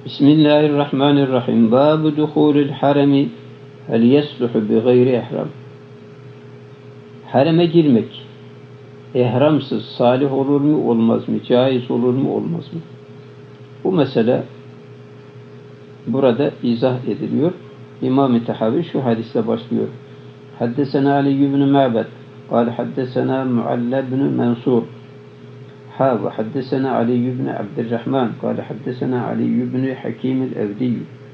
Bismillahirrahmanirrahim. Babu duhulil haremi hel yesluhu bi gayri ihram. Hareme girmek ihramsız salih olur mu olmaz mı? Caiz olur mu olmaz mı? Bu mesele burada izah ediliyor. İmam-ı Tahavi şu hadisle başlıyor. Haddesena Ali ibn Ma'bad قال حدثنا معل بن منصور وحدثنا علي بن عبد الرحمن قال حدثنا علي بن حكيم الأودي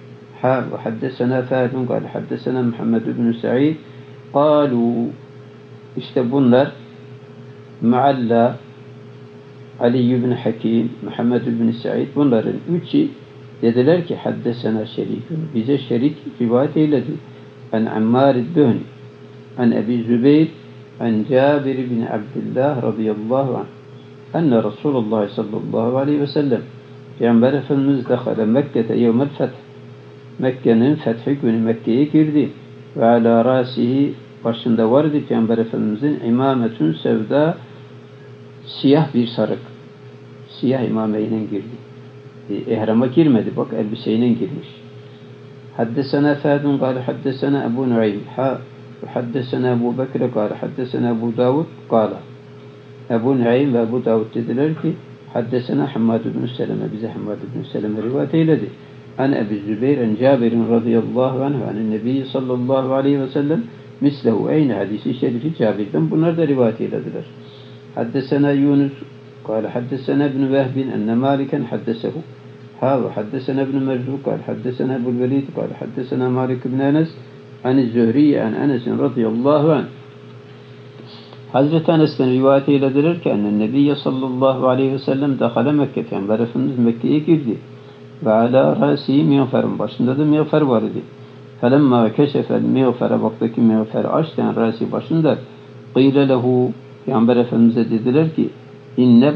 وحدثنا فهد قال حدثنا محمد بن سعيد قالوا işte bunlar Mualla, Ali ibn Hakim, Muhammed ibn Said bunların üçü dediler ki haddesena şerikun. Bize şerik rivayet eyledi. An Ammar el-Duhni an Ebi Zübeyir an Cabir ibn Abdullah radıyallahu anh enne Resulullah sallallahu aleyhi ve sellem Peygamber Efendimiz dekhala Mekke'te yevmel feth. Mekke'nin fethi günü Mekke'ye girdi. Ve ala rasihi başında vardı Peygamber Efendimizin imametün sevda siyah bir sarık. Siyah imameyle girdi. İhrama girmedi. Bak elbiseyle girmiş. Haddesena Fadun قال حدثنا أبو نعيم حدثنا أبو بكر قال حدثنا أبو داود قال Ebu Nuaym ve Ebu Davud dediler ki haddesena Hammad ibn Seleme bize Hammad ibn Seleme rivayet eyledi. An Ebu Zübeyir en Cabir'in radıyallahu anhu anin Nebi sallallahu aleyhi ve sellem mislehu aynı hadisi şerifi Cabir'den bunlar da rivayet eylediler. Haddesena Yunus قال حدثنا ابن وهب أن مالكا حدثه وحدثنا ابن مرزوق قال حدثنا أبو الوليد قال حدثنا مالك بن أنس عن الزهري عن أنس رضي الله عنه Hazreti Enes'ten rivayet eylediler ki enne Nebiye sallallahu aleyhi ve sellem dekhala Mekke. Peygamber Efendimiz Mekke'ye girdi. Ve ala rasi miğferin başında da miğfer var idi. Felemma keşefel miğfere baktaki miğferi açten rasi başında qîle lehu Peygamber Efendimiz'e dediler ki inne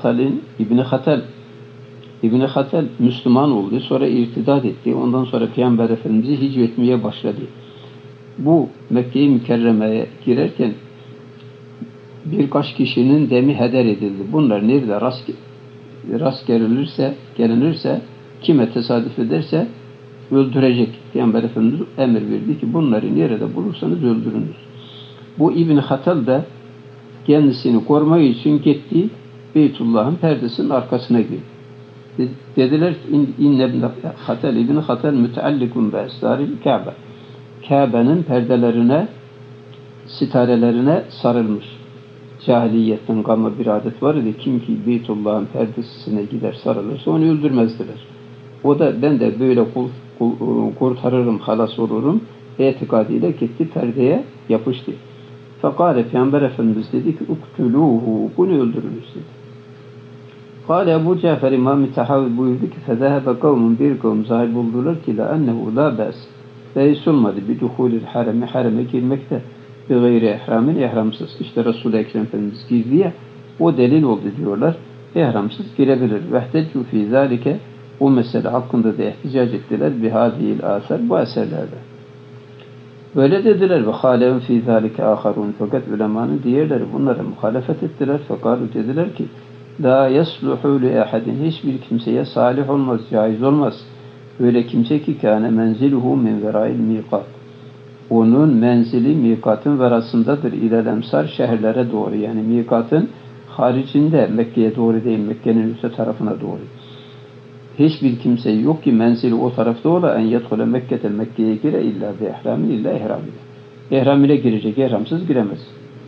İbni Hatal Müslüman oldu. Sonra irtidat etti. Ondan sonra Peygamber Efendimiz'i hicvetmeye başladı. Bu Mekke-i Mükerreme'ye girerken birkaç kişinin demi heder edildi. Bunlar nerede rast gelinirse kime tesadüf ederse öldürecek. Peygamber Efendimiz emir verdi ki bunları nerede bulursanız öldürünüz. Bu İbn Hatal da kendisini korumak için gitti. Beytullah'ın perdesinin arkasına girdi. Dediler ki İbn Hatal müteallikun bi estaril Kabe. Kabe'nin perdelerine, sitarelerine sarılmış. Cahiliyetten kalma bir adet var idi. Kim ki Beytullah'ın perdesine gider sarılırsa onu öldürmezdiler. O da ben de böyle kurtarırım, halas olurum itikadıyla gitti perdeye yapıştı. Fakat Peygamber Efendimiz dedi ki uktuluhu, bunu öldürünüz dedi. Kale Ebu Cafer İmam-ı Tahavi buyurdu ki fezehebe kavmun bir kavm zahir buldular ki la ennehu la bes beis olmadı bi duhulil hareme girmekte bi gayri ihramin ihramsız. İşte Resul-i Ekrem Efendimiz girdi ya o delil oldu diyorlar. İhramsız girebilir. Vehteccu fî zâlike o mesele hakkında da ihticac ettiler bihâdihil âser bu eserlerde. Böyle dediler ve hâlevun fî zâlike âharûn fakat ulemanın diğerleri bunlara muhalefet ettiler. Fakat dediler ki la yasluhu li ahadin hiçbir kimseye salih olmaz, caiz olmaz. Öyle kimse ki kâne menziluhu min verâil mîkât. Onun menzili mikatın verasındadır ilel emsar şehirlere doğru. Yani mikatın haricinde Mekke'ye doğru değil, Mekke'nin üstte tarafına doğru. Hiçbir kimse yok ki menzili o tarafta ola en yedhule Mekke'te Mekke'ye gire illa bi ihramin illa ihram ile. İhram ile girecek, ihramsız giremez.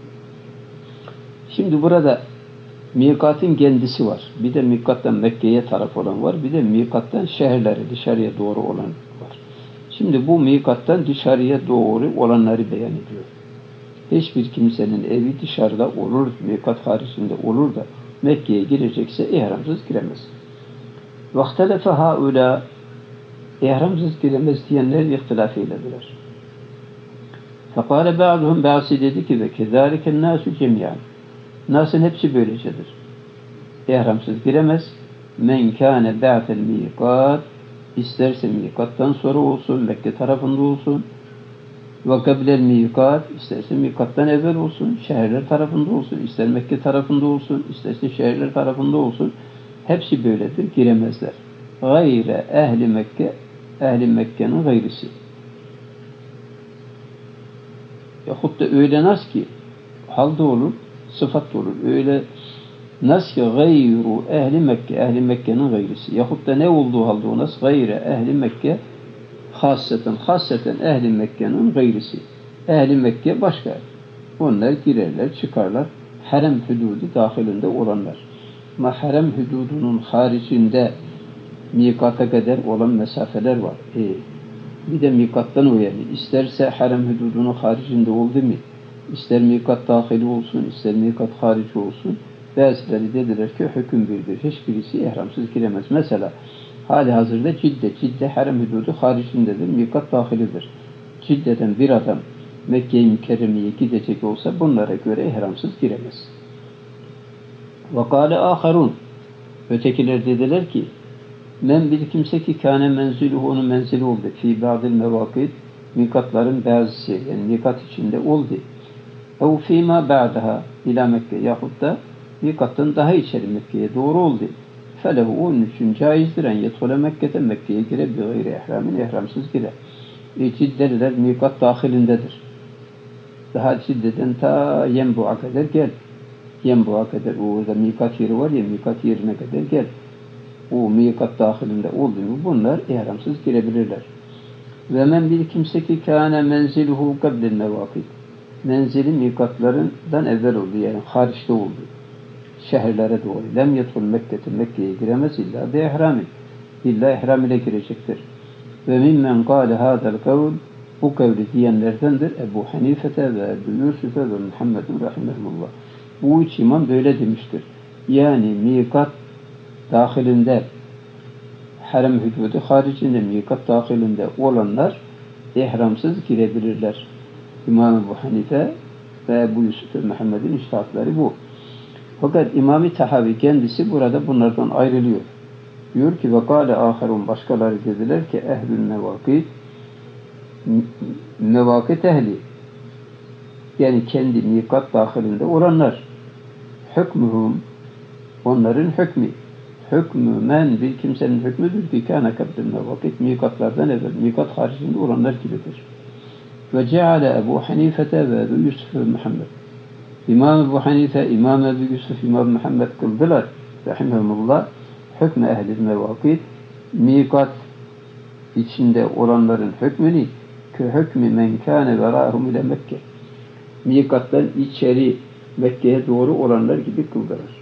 Şimdi burada mikatın kendisi var. Bir de mikattan Mekke'ye taraf olan var. Bir de mikattan şehirlere dışarıya doğru olan var. Şimdi bu mikattan dışarıya doğru olanları beyan ediyor. Hiçbir kimsenin evi dışarıda olur, mikat haricinde olur da Mekke'ye girecekse ihramsız giremez. Vaktelefe haula ihramsız giremez diyenler ihtilaf eylediler. Fekale ba'duhum bazı dedi ki ve kezaliken nasu cemiyan. Nas'ın hepsi böylecedir. İhramsız giremez. Men kâne ba'tel mikat İsterse mikattan sonra olsun, Mekke tarafında olsun. Ve kablel mikat, isterse mikattan evvel olsun, şehirler tarafında olsun, ister Mekke tarafında olsun, isterse şehirler tarafında olsun. Hepsi böyledir, giremezler. gayre ehli Mekke, ehli Mekke'nin gayrisi. Yahut da öyle nas ki halde olur, sıfat olur. Öyle nas ki gayru ehli Mekke, ehli Mekke'nin gayrisi. Yahut da ne olduğu halde o nas gayre ehli Mekke hasseten ehli Mekke'nin gayrisi. Ehli Mekke başka. Onlar girerler, çıkarlar. Harem hududu dahilinde olanlar. Ama harem hududunun haricinde mikata kadar olan mesafeler var. Bir de mikattan o yani. İsterse harem hududunun haricinde oldu mu? İster mikat dahili olsun, ister mikat harici olsun. Bazıları dediler ki hüküm birdir. Hiçbirisi ihramsız giremez. Mesela hali hazırda Cidde harem hududu haricindedir. Mikat dahilidir. Cidde'den bir adam Mekke-i Mükerreme'ye gidecek olsa bunlara göre ihramsız giremez. وَقَالَ آخَرُونَ Ötekiler dediler ki men bir kimse ki kâne menziluhu onun menzili oldu. Fî ba'dil mevâkit mikatların bazısı yani mikat içinde oldu. اَوْ فî مَا بَعْدَهَا ila Mekke yahut da mikattan daha içeri Mekke'ye doğru oldu. فَلَهُ onun için caizdir en yedhule Mekke'de Mekke'ye girer bir gayri ihramin ihramsız girer. Ciddeliler mikat dahilindedir. Daha Cidde'den ta Yenbu'a kadar gel. Yenbu'a kadar orada mikat yeri var ya mikat yerine kadar gel. O mikat dahilinde oldu mu bunlar ihramsız girebilirler. Ve men bir kimse ki kâne menziluhu kablil mevâkit. Menzili mikatlarından evvel oldu yani hariçte oldu. Şehirlere doğru. Lem yedhul Mekke'ye giremez illa bi ihramin. İlla ihram ile girecektir. Ve mimmen kâle hâdel kavl bu kavli diyenlerdendir Ebu Hanifete ve Ebu Yusuf'e ve Muhammedun rahimehullah. Bu üç imam böyle demiştir. Yani mikat dahilinde harem hükmeti haricinde mikat dahilinde olanlar ihramsız girebilirler. İmam Ebu Hanife ve Ebu Yusuf ve Muhammed'in iştahatları bu. Fakat İmam-ı Tahavi kendisi burada bunlardan ayrılıyor. Diyor ki ve kâle âherun başkaları dediler ki ehlül mevâkit ehli yani kendi mikat dahilinde olanlar hükmühüm onların hükmü men bir kimsenin hükmüdür ki kâne kabdil mevâkit mikatlardan evvel mikat haricinde olanlar gibidir. Ve ceale Ebu Hanifete ve Ebu Yusuf ve Muhammed İmam Ebu Hanife, İmam Ebu Yusuf, İmam Muhammed kıldılar rahimehumullah hükmü ehlil mevâkit mikat içinde olanların hükmünü ki hükmü men kâne verâhum ile Mekke mikattan içeri Mekke'ye doğru olanlar gibi kıldılar.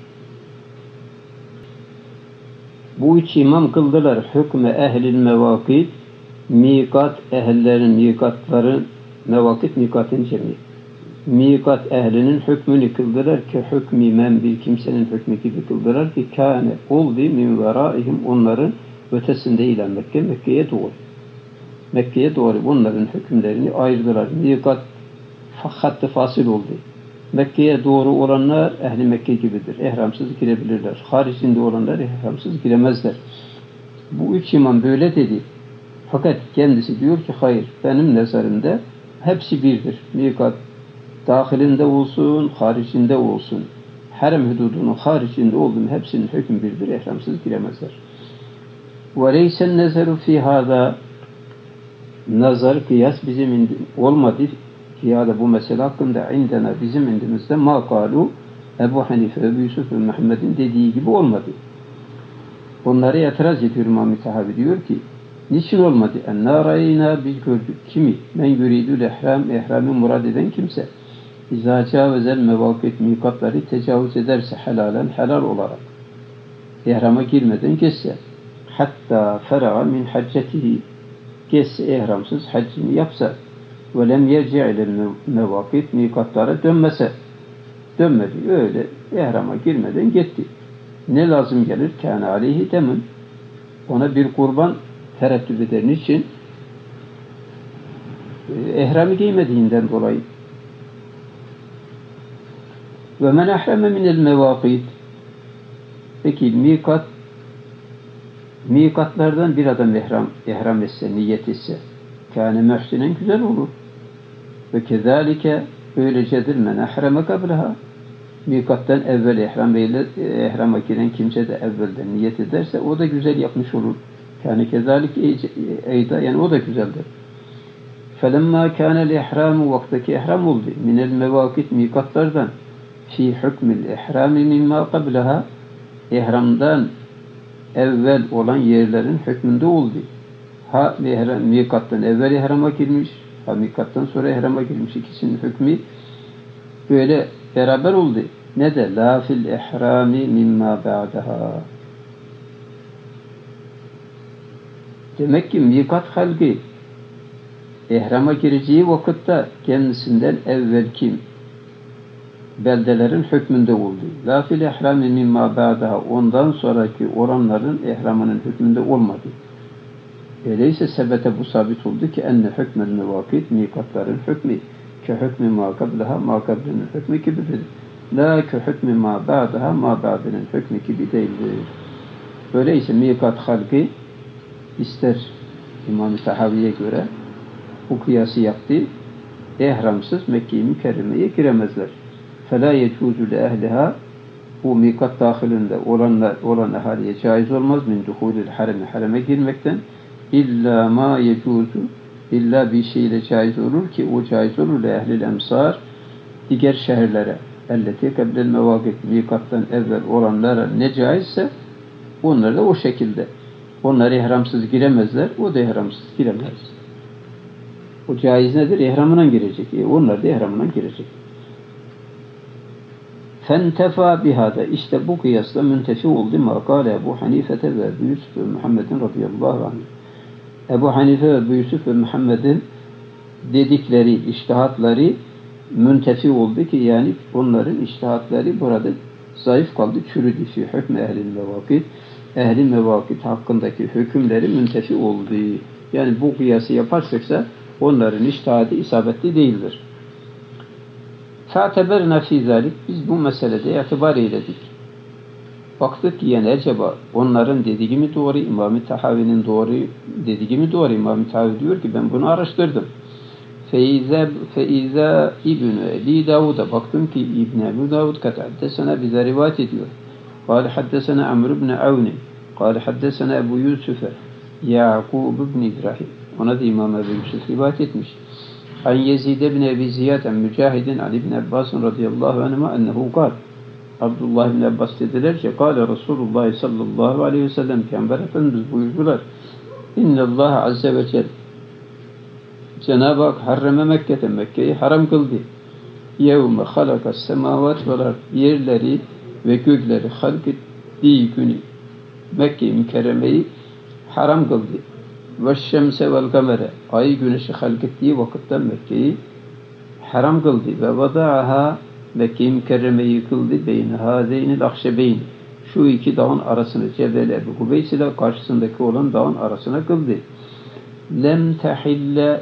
Bu üç imam kıldılar hükmü ehlil mevâkit mikat ehillerin mikatların mevâkit mikatın cemi mikat ehlinin hükmünü kıldılar ki hükmü men bir kimsenin hükmü gibi kıldılar ki kâne oldu min verâihim onların ötesinde ile Mekke'ye doğru bunların hükümlerini ayırdılar. Mikat hattı fasıl oldu. Mekke'ye doğru olanlar ehli Mekke gibidir. İhramsız girebilirler. Haricinde olanlar ihramsız giremezler. Bu üç imam böyle dedi. Fakat kendisi diyor ki hayır benim nazarımda hepsi birdir. Mikat dahilinde olsun, haricinde olsun. Harem hududunun haricinde olduğunu hepsinin hükmü birdir. İhramsız giremezler. وَلَيْسَ النَّزَرُ فِي هَذَا nazar, kıyas bizim olmadı. Kıyada bu mesele hakkında indena bizim indimizde makalu Ebu Hanife, Ebu Yusuf ve Muhammed'in dediği gibi olmadı. Onlara itiraz ediyor İmam-ı Tahavi diyor ki niçin olmadı? Enna rayna biz gördük. Kimi? Men yuridul ihram, ihramı murad eden kimse. İzâ câvezel mevâkit mikatları tecavüz ederse helalen helal olarak. İhrama girmeden geçse. Hatta feraga min haccetihi geçse ihramsız haccini yapsa ve lem yerci'il mevâkit mikatlara dönmedi. Öyle ihrama girmeden gitti. Ne lazım gelir? Kâne aleyhi demin. Ona bir kurban tereddüt eder. Niçin? İhramı giymediğinden dolayı. Ve men ahreme minel mevâkit peki mikatlardan bir adam ihram etse, niyet etse kâne muhsinen güzel olur. Ve kezalike öylecedir men ahreme kableha mikattan evvel ihrama giren kimse de evvelden niyet ederse o da güzel yapmış olur. Yani kezalik eyda, yani o da güzeldir. فَلَمَّا كَانَ الْاِحْرَامُ vaktaki ihram oldu. Minel mevakit mikatlardan fi hükmül ihrami mimma qablaha, ihramdan evvel olan yerlerin hükmünde oldu. Ha mikattan evvel ihrama girmiş, ha mikattan sonra ihrama girmiş. İkisinin hükmü böyle beraber oldu. Ne de la fil ihrami mimma ba'daha. Demek ki mikat halkı ihrama gireceği vakitte kendisinden evvelki beldelerin hükmünde oldu. La fil ihrami mimma ba'daha, ondan sonraki oranların ihramının hükmünde olmadı. Öyleyse sebete bu sabit oldu ki enne hükmel mevakit, mikatların hükmü ke hükmü ma kablaha, ma kablinin hükmü gibidir. La ke hükmü ma ba'daha, ma ba'dinin hükmü gibi değildir. Öyleyse mikat halkı ister İmam-ı Tahavi'ye göre bu kıyası yaptı. İhramsız Mekke-i Mükerreme'ye giremezler. فَلَا يَجُوزُ لَأَهْلِهَا, bu mikat dahilinde olan ahaliye caiz olmaz. Min duhulil hareme girmekten. İlla ma yecuzu, illa bir şeyle caiz olur ki o caiz olur ehlil emsar, diğer şehirlere. Elleti kablel mevakit, mikattan evvel olanlara ne caizse onlar da o şekilde. Onlar ihramsız giremezler, o da ihramsız giremez. O caiz nedir? İhramına girecek. Onlar da ihramına girecek. Fentefa bihada, işte bu kıyasla müntefi oldu. Makale Ebu Hanifete ve Ebu Yusuf ve Muhammedin radıyallahu anh. Ebu Hanife ve Ebu Yusuf ve Muhammed'in dedikleri, iştihatları müntefi oldu ki yani onların iştihatları burada zayıf kaldı, çürüdü fi hükmü ehlil mevakit. Ehli mevakit hakkındaki hükümleri müntefi oldu. Yani bu kıyası yaparsak onların iştihadı isabetli değildir. فَاَعْتَبَرْنَا فِي ذَلِكَ, biz bu meselede itibar eyledik. Baktık ki yani acaba onların dediği mi doğru, İmam-ı Tahavi'nin doğru dediği mi doğru? İmam-ı Tahavi diyor ki ben bunu araştırdım. فَاِذَا İbn-i Ebi Davud'a, baktım ki İbn-i Ebi Davud kat haddesena bize rivayet ediyor. قال حدثنا عمرو بن عون قال حدثنا أبو يوسف يعقوب بن إبراهيم, ona da İmam Ebu Yusuf rivayet etmiş. An Yezid ibn Ebi Ziyad an Mücahidin an İbn Abbas radıyallahu anhuma ennehu kal. Abdullah ibn Abbas dediler ki kâle Resulullah sallallahu aleyhi ve sellem, Peygamber Efendimiz buyurdular. İnnallâhe azze ve celle, Cenab-ı Hak harreme Mekke'te, Mekke'yi haram kıldı. Yevme halakas semavat vel ard, yerleri ve gökleri halk ettiği günü Mekke-i Mükerreme'yi haram kıldı. Ve şemse vel kamere, ayı güneşi halk ettiği vakitte Mekke'yi haram kıldı. Ve vada'aha, Mekke-i Mükerreme'yi kıldı. Beyne hazeynil akşebeyn, şu iki dağın arasını, Cebel Ebu Hubeys ile karşısındaki olan dağın arasına kıldı. Lem tehille,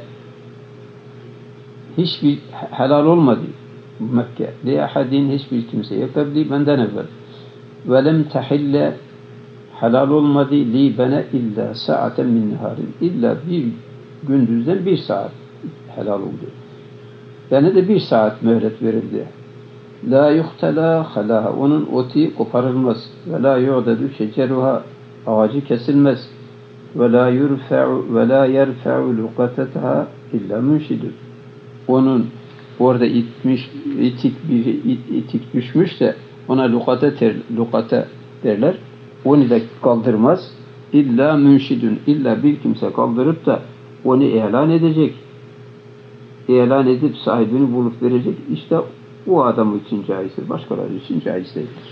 hiçbir helal olmadı Mekke. Li ahadin, hiçbir kimseye kabli, benden evvel. Ve lem tehille, helal olmadı li bana illa saaten min niharin, illa bir gündüzden bir saat helal oldu. Bana da bir saat mühlet verildi. La yuhtela halaha, onun oti koparılmaz. Ve la yu'dadu şeceruha, ağacı kesilmez. Ve la yerfe'u luqatataha illa münşidun. Onun orada itik düşmüş de ona lukata derler. Onu da kaldırmaz. İlla münşidun, illa bir kimse kaldırıp da onu ilan edecek. İlan edip sahibini bulup verecek. İşte o adam için caizdir. Başkaları için caiz değildir.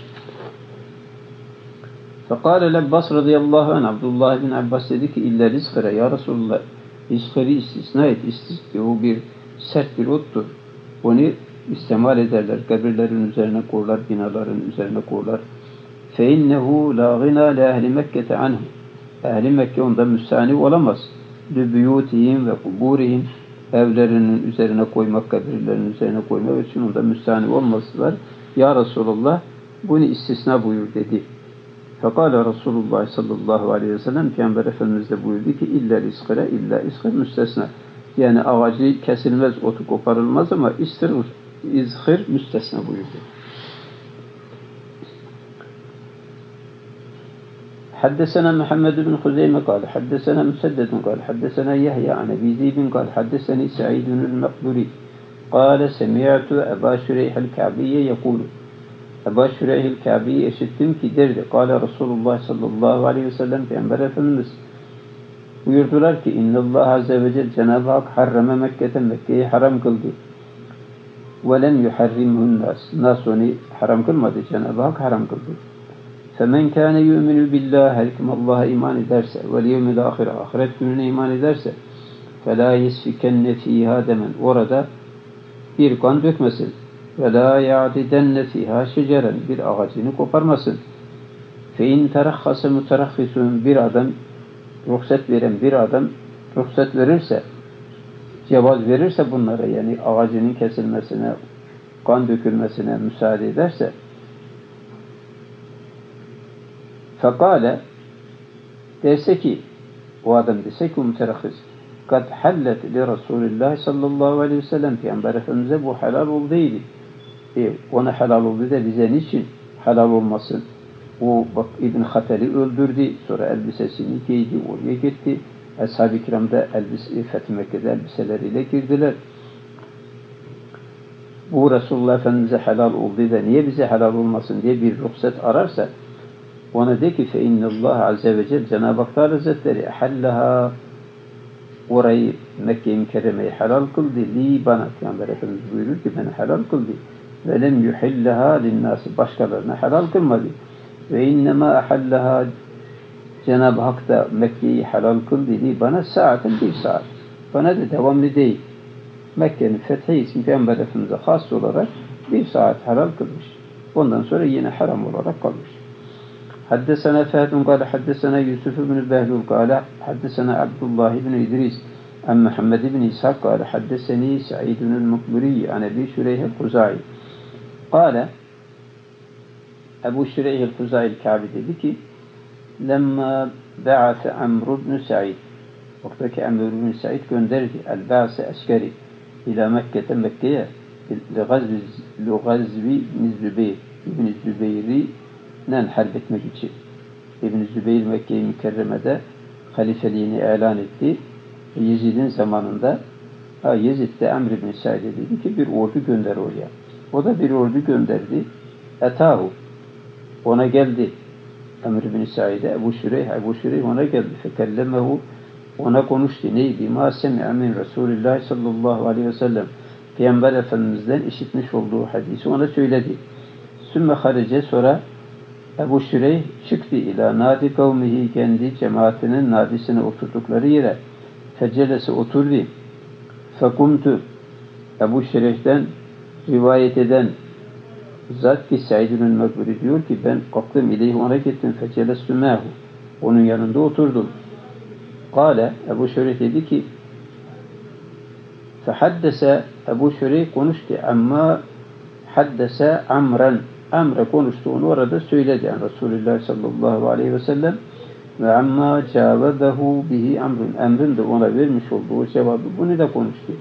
Fekale Abbas radıyallahu anh, Abdullah bin Abbas dedi ki illa rizkere ya Resulullah, rizkeri istisna et. O bir sert bir ottur. Onu istemal ederler. Kabirlerin üzerine koyarlar, binaların üzerine koyarlar. فَاِنَّهُ لَا غِنَى لَاهْلِ مَكَّةَ عَنْهُ, Ehli Mekke ondan müstahni olamaz. لِبْيُوتِهِمْ ve kuburihim, evlerinin üzerine koymak, kabirlerin üzerine koymak için ondan müstahni olmazlar. Ya Resulullah, bunu istisna buyur dedi. Fekale Resulullah sallallahu aleyhi ve sellem, Peygamber Efendimiz de buyurdu ki illa iskire, illa iskir müstesna. Yani ağacı kesilmez, otu koparılmaz ama izhir müstesna buyurdu. حدثنا محمد بن خزيمة قال حدثنا مسدد قال حدثنا يحيى عن أبي ذئب قال حدثني سعيد المقبري قال سمعت أبا شريح الكعبي يقول Ebu Şureyh'il Kâbi'yi işittim ki derdi. Kâle Resulullah sallallahu aleyhi ve sellem Peygamber Efendimiz buyurdular ki İnnallâh azze ve celle Cenab-ı Hak harrame Mekke'ten Mekke'yi haram kıldı. Ve lem yuharrimhun nas. Nas onu haram kılmadı. Cenab-ı Hak haram kıldı. Femen kâne yu'minu billah her kim Allah'a iman ederse vel yevmil ahire ahiret gününe iman ederse felâ yesfikenne fîhâ demen. Orada bir kan dökmesin. Ve la ya'didenne fiha şeceren bir ağacını koparmasın. Fe in terakhase muterakhisun bir adam ruhsat veren bir adam ruhsat verirse cevaz verirse bunlara yani ağacının kesilmesine kan dökülmesine müsaade ederse fekale derse ki o adam dese ki muterakhis kad hallet li Resulillah sallallahu aleyhi ve sellem Peygamber Efendimiz'e bu helal olduydu. Ona helal oldu da bize niçin helal olmasın? O bak İbn Hatal'i öldürdü. Sonra elbisesini giydi. Oraya gitti. Ashab-ı kiram da Fethi Mekke'de elbiseleriyle girdiler. Bu Resulullah Efendimiz'e helal oldu da niye bize helal olmasın diye bir ruhsat ararsa ona de ki فَاِنَّ اللّٰهَ عَزَّ وَجَلْ Cenab-ı Hak Hazretleri اَحَلَّهَا orayı Mekke-i Mükerreme'yi helal kıldı. Li bana Peygamber Efendimiz buyurur ki beni helal kıldı. Ve lem yuhilleha linnâsi başkalarına helal kılmadı. Ve innema ahallaha Cenab-ı Hak da Mekke'yi helal kıldı. Li bana saatin bir saat. Bana da devamlı değil. Mekke'nin fethi için Peygamber Efendimiz'e has olarak bir saat helal kılmış. Ondan sonra yine haram olarak kalmış. حدثنا فهد قال حدثنا يوسف بن البهلول قال حدثنا عبد الله بن إدريس عن محمد بن إسحاق قال حدثني سعيد المقبري عن أبي شريح الخزاعي قال Ebu Şureyh el-Huzayl Kâbi dedi ki lemma ba'ase Amr ibn Sa'id oradaki Amr ibn Sa'id gönderdi el-ba'se askeri ila Mekke'te Mekke'ye li gazvi Zübeyir İbn Zübeyir'i harp etmek için. İbn Zübeyir Mekke-i Mükerreme'de halifeliğini ilan etti. Yezid'in zamanında Yezid de Amr ibn Sa'id'e dedi ki bir ordu gönder oraya. O da bir ordu gönderdi. Etahu ona geldi. Amr ibn Sa'id'e Ebu Şureyh ona geldi. Fekellemehu ona konuştu. Neydi? Ma semi'a min Resulillah sallallahu aleyhi ve sellem Peygamber Efendimiz'den işitmiş olduğu hadisi ona söyledi. Sümme harice sonra Ebu Şureyh çıktı ila nadi kavmihi kendi cemaatinin nadisine oturdukları yere fecelesi oturdu. Fekumtu Ebu Şureyh'ten rivayet eden zat ki Said'ün Mekburi diyor ki ben kalktım ileyhi ona gittim fecelesü mehu onun yanında oturdum. Kale Ebu Şureyh dedi ki fehaddese Ebu Şureyh konuştu amma haddese Amran Amr'e konuştuğunu orada söyledi. Yani Resulullah sallallahu aleyhi ve sellem ve amma cavazahu bihi Amr'ın Emr'in de ona vermiş olduğu cevabı bunu da konuştu.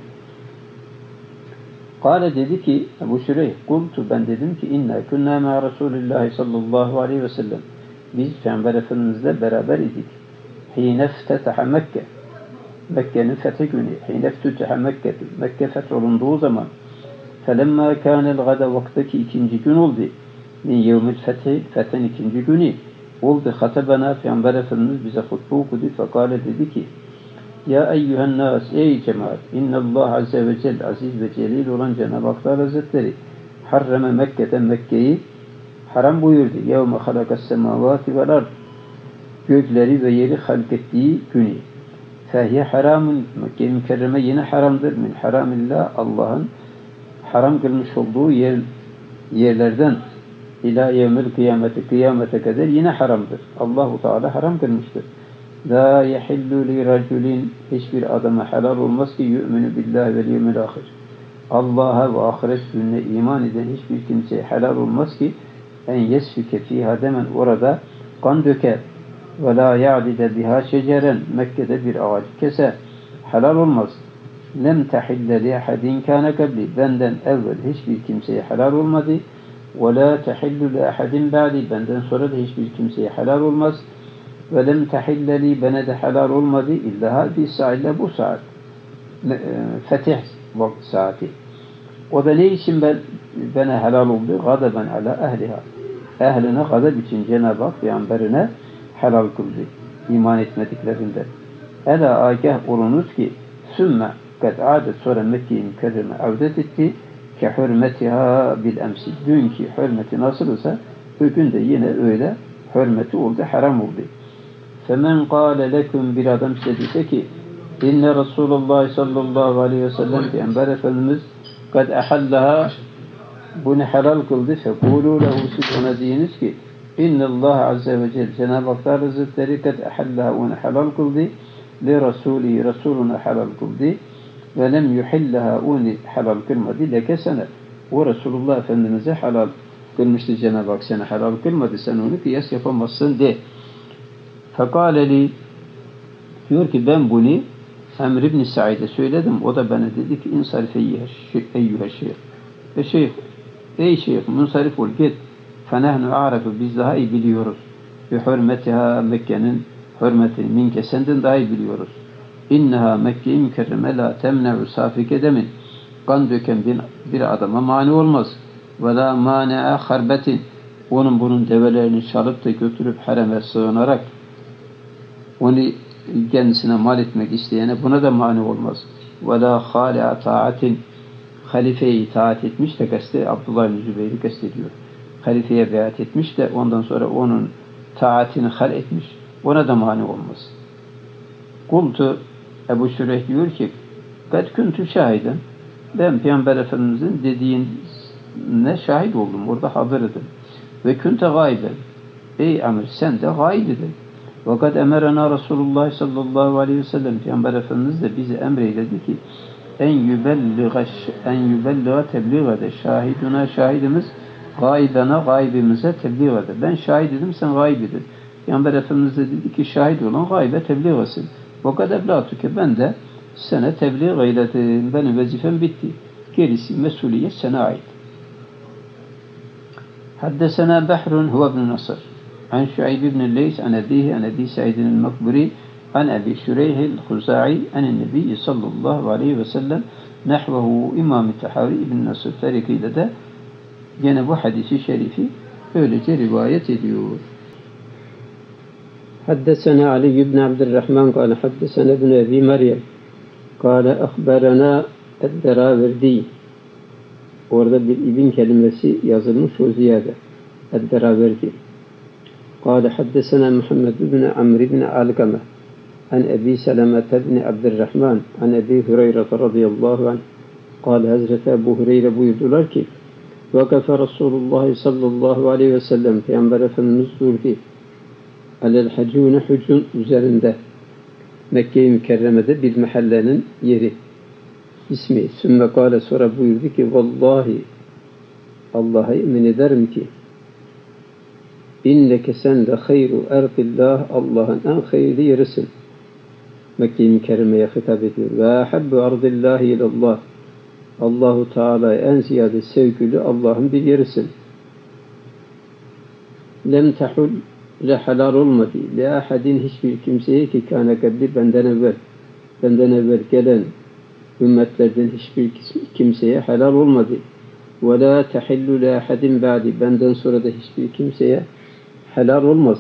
Kale dedi ki Ebu Şureyh kultu ben dedim ki inna kunna ma Resulullah sallallahu aleyhi ve sellem biz Peygamber Efendimizle beraber idik. Hine ftetaha Mekke Mekke'nin fethi günü. Hine ftetaha Mekke Mekke fetholunduğu zaman felemma kânel gada vaktaki ikinci gün oldu. Min yevmil fethi fethin ikinci günü oldu. Hatabana Peygamber Efendimiz bize hutbe okudu. Fekale dedi ki ya eyyühen nas ey cemaat innallah azze ve celle aziz ve celil olan Cenab-ı Hak Hazretleri harreme Mekke'den Mekke'yi haram buyurdu. Yevme halakas semavati vel ard gökleri ve yeri halk ettiği günü. Fehiye haramun Mekke-i Mükerreme yine haramdır. Min haramillah Allah'ın haram kılmış olduğu yerlerden ila yevmil kıyamete kadar yine haramdır. Allahu Teala haram kılmıştır. La yehillu li raculin hiçbir adama helal olmaz ki yu'minu billahi vel yevmil ahir. Allah'a ve ahiret gününe iman eden hiçbir kimseye helal olmaz ki en yesfike fiha demen orada kan döker ve la ya'dide biha şeceren Mekke'de bir ağacı keser. Helal olmaz. Lem tehille li ahadin kâne kabli benden evvel hiçbir kimseye helal olmadı. Ve la tehillu li ahadin ba'di benden sonra da hiçbir kimseye helal olmaz. ve lem tahilleli bana da helal olmadı illa hadi saat bu saat. Fetih vakti saati. O da ne için bana helal oldu? Gadaben ala ehliha. Ehline gadab için Cenab-ı Hak peygamberine helal kıldı. İman etmediklerinden. Ela agah olunuz ki sümme kad adet sonra Mekke-i Mükerreme avdet etti ki hürmetiha bil emsi. Dünkü hürmeti nasılsa bugün de yine öyle hürmeti oldu, haram oldu. Femen kâle leküm bir adam size dese ki inne Resulullah sallallahu aleyhi ve sellem Peygamber Efendimiz kad ahallaha bunu helal kıldı. Fekûlû lehu siz ona deyiniz ki innallâhe azze ve celle Cenab-ı Hak Hazretleri kad ahallaha onu helal kıldı. Li Resulî Resuluna helal kıldı. Ve lem yuhillaha onu helal kılmadı. Leke sana o Resulullah Efendimiz'e helal kılmıştı Cenab-ı Hak sana helal kılmadı. Sen onu kıyas yapamazsın de. Fekâleli diyor ki ben bunu Emr ibn Sa'id'e söyledim. O da bana dedi ki insarif eyyühe şeyh. Ey şeyh munsarif ol git. Fenehnu a'rafu biz daha iyi biliyoruz. Bi hürmetiha Mekke'nin hürmetini minke senden daha iyi biliyoruz. İnneha Mekke-i Mükerreme la temne'u safike demin. Kan döken bir adama mani olmaz. Ve la mane'a harbetin. Onun bunun develerini çalıp da götürüp hareme sığınarak onu kendisine mal etmek isteyene buna da mani olmaz. Ve la hâli'a ta'atin. Halifeye itaat etmiş de Abdullah bin Zübeyir'i kastediyor. Halifeye beyat etmiş de ondan sonra onun taatini hal etmiş. Ona da mani olmaz. Kultu Ebu Şureyh diyor ki kad kuntu şahiden ben Peygamber Efendimiz'in dediğine şahit oldum. Orada hazırdım. Ve kunte gayben ey Amr sen de gayb idin. Ve kad emerena Resulullah sallallahu aleyhi ve sellem Peygamber Efendimiz de bize emreyledi ki en yübelliga tebliğ ede şahiduna şahidimiz gaybena gaybimize tebliğ ede. Ben şahit idim sen gayb idin. Peygamber Efendimiz de dedi ki şahit olan gaybe tebliğ etsin. O kadar blatuke ben de sana tebliğ eyledim. Benim vazifem bitti. Gerisi mesuliyet sana ait. Haddesena Behrun huve ibn Nasr. An Şuayb ibn Leys an abihi an Abi Sa'idin el-Makburi an Abi Şureyh el-Huza'i an Nebi sallallahu aleyhi ve sellem nahvehu İmam-ı Tahavi ibn Nasr tarikiyle de gene bu hadisi şerifi böylece rivayet ediyor. حدثنا علي بن عبد الرحمن قال حدثنا ابن أبي مريم قال أخبرنا الدراوردي orada bir ibn kelimesi yazılmış o ziyade الدراوردي قال حدثنا محمد بن عمرو بن علقمة عن أبي سلمة بن عبد الرحمن عن أبي هريرة رضي الله عنه قال Hazreti Ebu Hureyre buyurdular ki وَقَفَ رَسُولُ اللّٰهِ sallallahu aleyhi ve sellem Peygamber Efendimiz durdu alel hacune hucun üzerinde Mekke-i Mükerreme'de bir mahallenin yeri ismi. Sümme kâle sonra buyurdu ki vallahi Allah'a yemin ederim ki inneke sen de hayru erdillah Allah'ın en hayırlı yerisin. Mekke-i Mükerreme'ye hitap ediyor. Ve habbu ardillahi ilallah Allahu Teala'ya en ziyade sevgili Allah'ın bir yerisin. Lem tahul helal olmadı. Le ahadin hiçbir kimseye ki kâne kabli benden evvel gelen ümmetlerden hiçbir kimseye helal olmadı. Ve la tahillu le ahadin ba'di benden sonra da hiçbir kimseye helal olmaz.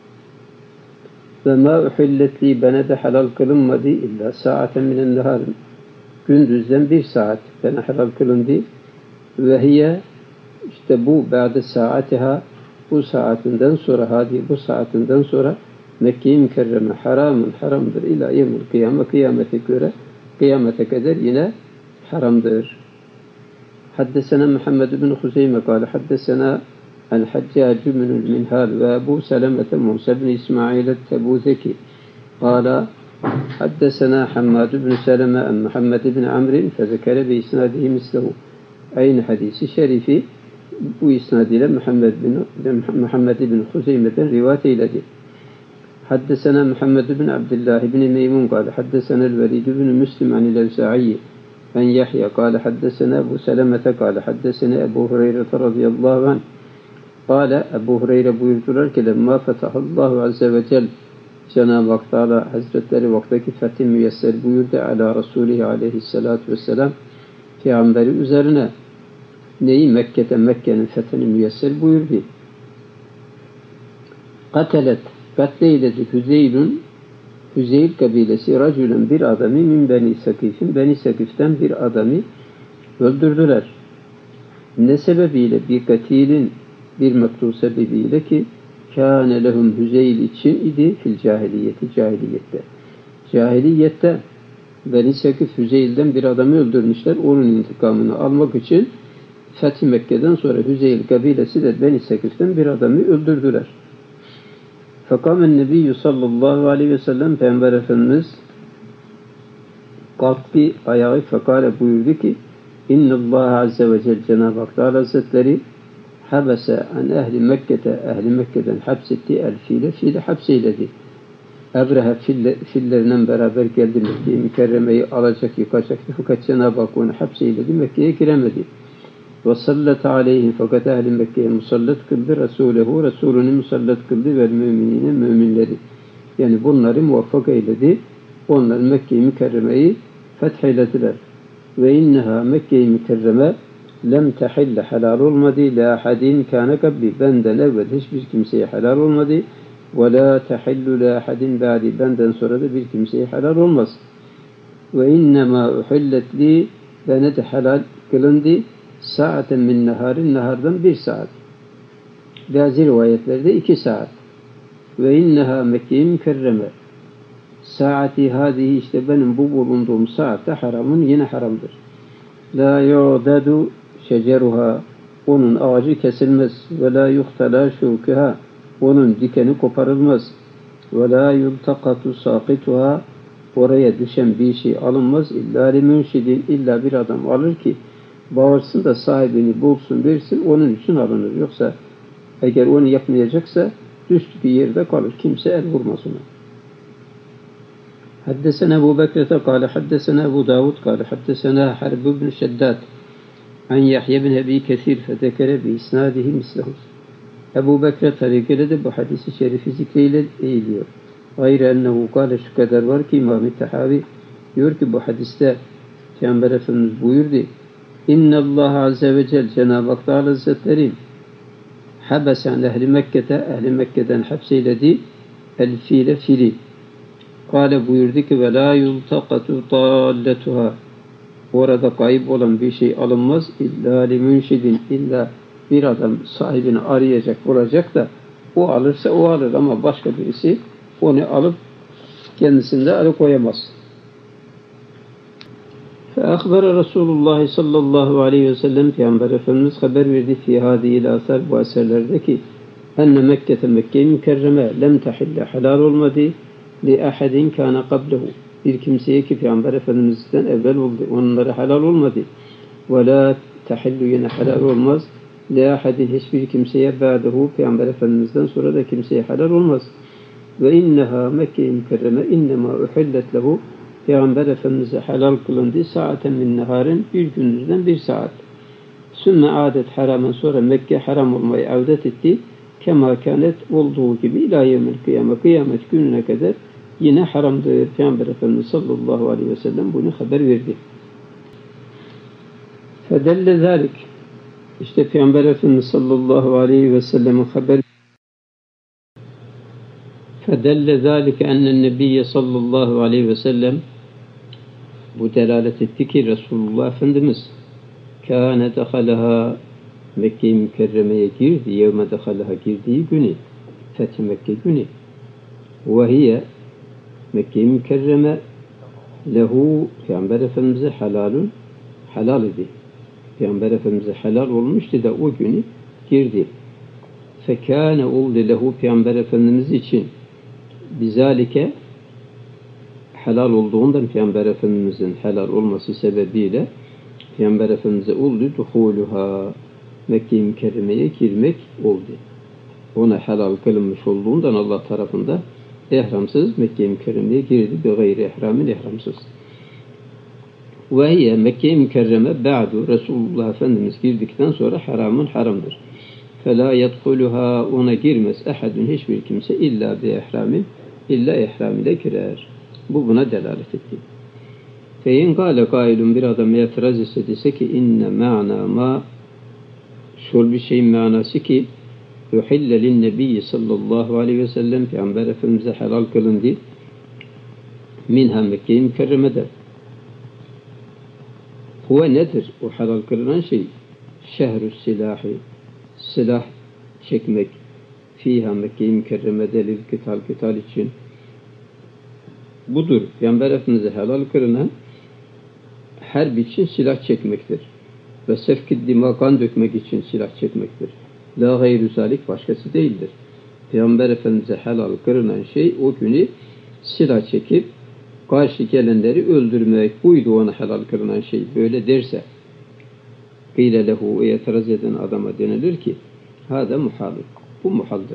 Ve ma uhilletli bana da helal kılınmadı illa saaten minen nehar gündüzden bir saat bana helal kılındı. Ve hiye işte bu ba'de saatiha bu saatinden sonra Mekke-i Mükerreme haramdır ila yevmil kıyame kıyamete kadar yine haramdır. Haddesena Muhammed bin Huzeyme kâle haddesena el-Haccac bin el-Minhal ve Ebu Selemete Musa bin İsmail el-Tebuzeki kâle haddesena Hammad bin Seleme en Muhammed bin Amrin fezekere bi isnadihi mislehu. Aynı hadisi şerifi bu isnadıyla Muhammed bin Huzeyme'den rivayet eyledi. Haddesena Muhammed bin Abdullah bin Meymun kâle haddesena el-Velid bin Müslim anil Evza'i en Yahya kâle haddesena Ebu Selemete kâle haddesena Ebu Hureyre radıyallahu anh kâle Ebu Hureyre buyurdular ki lemma fetahallahu azze ve cel Cenab-ı Hak Teala Hazretleri vaktaki fethi müyesser buyurdu. Ala Resulü aleyhissalatu vesselam Peygamberi üzerine neyi Mekke'nin fethini müyesser buyurdu. Katleyledi Hüzeyl kabilesi racülen bir adamı min Beni Sakif'in Beni Sakif'ten bir adamı öldürdüler. Ne sebebiyle? Bir katilin bir mektul sebebiyle ki kâne lehum Hüzeyl için idi fil cahiliyette. Cahiliyette Beni Sakif Hüzeyl'den bir adamı öldürmüşler. Onun intikamını almak için Fethi Mekke'den sonra Hüzeyl kabilesi de Beni Sakif'ten bir adamı öldürdüler. Fekamen Nebiyyü sallallahu aleyhi ve sellem Peygamber Efendimiz kalktı ayağı fekale buyurdu ki İnnallâhe azze ve celle Cenab-ı Hak Teala Hazretleri habese an ehli Mekke'den hapsetti fiili hapseyledi. Ebrehe fillerinden beraber geldi Mekke'yi mükerremeyi alacak yıkacaktı fakat Cenab-ı Hak onu hapseyledi Mekke'ye giremedi. Ve sallat aleyhim fakat ehli Mekke'ye musallat kıldı Resulünü musallat kıldı ve müminleri. Yani bunları muvaffak eyledi. Onlar Mekke-i Mükerreme'yi fetheylediler. Ve inneha Mekke-i Mükerreme lem tehille helal olmadı. La ahadin kâne kabli. Benden evvel hiçbir kimseye helal olmadı. Ve la tehillu la ahadin ba'di. Benden sonra da bir kimseye helal olmaz. Ve innemâ uhillet li. Bana da helal kılındı. Saaten min nahardan bir saat. Bazı rivayetlerde 2 saat. Ve inneha Mekke-i Mükerreme. Saati hadihi işte benim bu bulunduğum saatte haramın yine haramdır. La yu'dadu şeceruha. Onun ağacı kesilmez. Ve la yuhtala şukuha. Onun dikeni koparılmaz. Ve la yultakatu saqituha. Oraya düşen bir şey alınmaz. İlla li münşidin. İlla bir adam alır ki bağırsın da sahibini bulsun versin onun için alınır. Yoksa eğer onu yapmayacaksa düştüğü yerde kalır. Kimse el vurmaz ona. Haddesena Ebu Bekir'te kâle haddesena Ebu Davud kâle haddesena Harb ibn Şeddat an Yahya bin Ebi Kesir fedekere bi isnadihi mislehu. Ebu Bekir tarikele de bu hadisi şerifi zikreyle eğiliyor. Gayrı ennehu kâle şu kadar var ki İmam-ı Tahavi diyor ki bu hadiste Peygamber Efendimiz buyurdu. İnne Allah azze ve celle Cenab-ı Hak Teala Hazretleri habesen ehli Mekke'den hapseyledi fili. Kale buyurdu ki ve la yultakatu talletuha. Orada kayıp olan bir şey alınmaz illa li münşidin illa bir adam sahibini arayacak bulacak da o alırsa o alır ama başka birisi onu alıp kendisinde alıkoyamaz. Feakbara Resulullah sallallahu aleyhi ve sellem Peygamber Efendimiz haber verdi fi hadihil asar bu eserlerdeki enne Mekke-i Mükerreme lem tehille helal olmadı li ahadin kana qablehu bir kimseye ki Peygamber Efendimiz'den evvel oldu onlara helal olmadı ve la tehillu yine helal olmaz li ahadin hiçbir kimseye ba'dehu Peygamber Efendimiz'den sonra da kimseye helal olmaz ve inneha Mekke-i Mükerreme innema uhillet lehu Peygamber Efendimiz'e helal kılındı saaten min naharin bir gündüzden bir saat. Sümme adet haramen sonra Mekke haram olmayı avdet etti. Kema kânet olduğu gibi ila yevmel kıyamet gününe kadar yine haramdır. Peygamber Efendimiz sallallahu aleyhi ve sellem bunu haber verdi. Fedelle zâlik işte Peygamber Efendimiz sallallahu aleyhi ve sellem'in haber Fedelle zâlike ennen nebiyye sallallahu aleyhi ve sellem bu delalet etti ki Resulullah Efendimiz kâne dehalaha Mekke-i Mükerreme'ye girdi. Yevme dehalaha girdiği günü Fethi Mekke günü ve hiye Mekke-i Mükerreme lehu Peygamber Efendimiz'e halal idi. Peygamber Efendimiz'e helal olmuştu da o günü girdi. Fekâne oldu lehu Peygamber Efendimiz için bizalike helal olduğundan Peygamber Efendimiz'in helal olması sebebiyle Peygamber Efendimiz'e oldu duhuluha Mekke-i Mükerreme'ye girmek oldu. Ona helal kılınmış olduğundan Allah tarafında ihramsız Mekke-i Mükerreme'ye girdi. Bir gayri ihramın ihramsız. Ve hiye Mekke-i Mükerreme ba'du Resulullah Efendimiz girdikten sonra haramdır. Fela yedhuluha ona girmez ehadun hiçbir kimse illa bi ihramin illa ihram ile girer. Bu buna delalet etti. Feyin gâle gâilun, bir adam itiraz etse dese ki inne ma'na ma, şöyle bir şeyin manası ki uhille lin nebiyyi sallallahu aleyhi ve sellem, Peygamber Efendimiz'e helal kılındı minha Mekke-i Mükerreme'de. Huve nedir? O helal kılınan şey şehrü silahı, silah çekmek, fiha Mekke-i Mükerreme'de lil kital için budur. Peygamber Efendimiz'e helal kılınan her için silah çekmektir. Ve sefk-i dima, kan dökmek için silah çekmektir. La gayrü zalik, başkası değildir. Peygamber Efendimiz'e helal kılınan şey o günü silah çekip karşı gelenleri öldürmek, buydu ona helal kılınan şey. Böyle derse gıyle lehu, itiraz eden adama denilir ki hâde muhalif, bu muhaldir.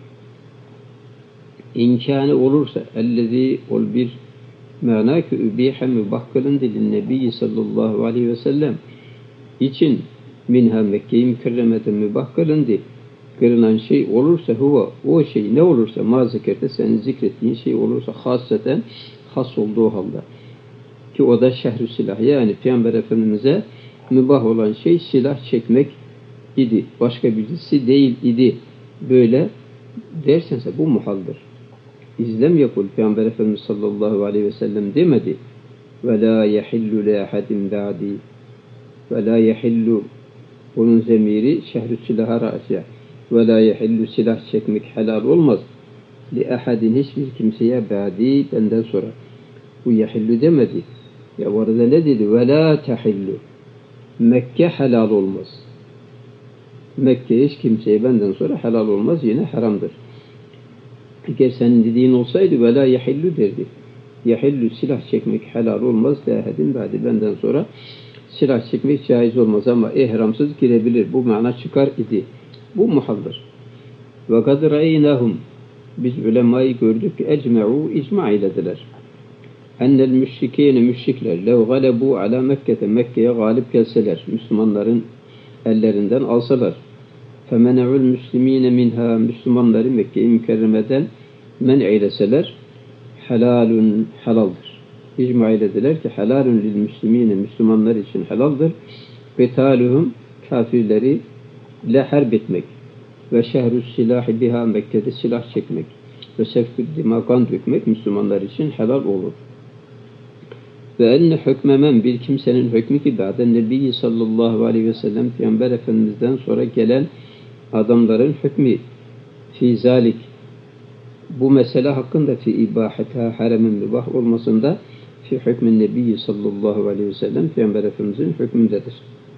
İmkanı olursa ellezî, ol bir mana ki übihe mübah kılındı linnebiyyi sallallahu aleyhi ve sellem için minha Mekke-i Mükerreme'de mübah kılındı kılınan şey olursa, huva, o şey ne olursa, ma zikirde senin zikrettiğin şey olursa, hasreten has olduğu halde ki o da şehr-ü silah, yani Peygamber Efendimiz'e mübah olan şey silah çekmek idi. Başka birisi değil idi. Böyle dersense bu muhaldir. İzlem yapul, Peygamber Efendimiz sallallahu aleyhi ve sellem demedi. Ve la yehillu li ahadin ba'di. Ve la yehillu, onun zemiri şehr-ü silaha ra'siye. Ve la yehillu, silah çekmek helal olmaz. Li ahadin, hiçbir kimseye ba'di, benden sonra. Bu yehillu demedi. Ya orada ne dedi? Ve la tehillu. Mekke helal olmaz. Mekke hiç kimseye benden sonra helal olmaz, yine haramdır. Eğer senin dediğin olsaydı ve la yehillu derdi. Yehillu, silah çekmek helal olmaz. Lahedin ba'di, benden sonra silah çekmek caiz olmaz ama ihramsız girebilir. Bu mana çıkar idi. Bu muhaldır. Ve kad ra'eynahum, biz ulemayı gördük ki ecme'u, icma eylediler. Ennel müşrikîne, müşrikler lev galebu ala Mekke'te, Mekke'ye galip gelseler, Müslümanların ellerinden alsalar, femena'ul müslimîne minha, Müslümanları Mekke-i Mükerreme'den men eyleseler, helalun, halaldır. İcma eylediler ki helalun lil müslimîne, Müslümanlar için helaldir. Qitâluhum, kafirleri le harp etmek ve şehrü silâhi biha, Mekke'de silah çekmek ve sefkü dima, kan dökmek Müslümanlar için helal olur. Ve enne hükmemen, bir kimsenin hükmü ki ba'den nebiyyi sallallahu aleyhi ve sellem, Peygamber Efendimiz'den sonra gelen adamların hükmü fi zalik, bu mesele hakkında fi ibaheta, haremin mübah olmasında fi hükmün nebiyyi sallallahu aleyhi ve sellem, Peygamber Efendimiz'in hükmündedir.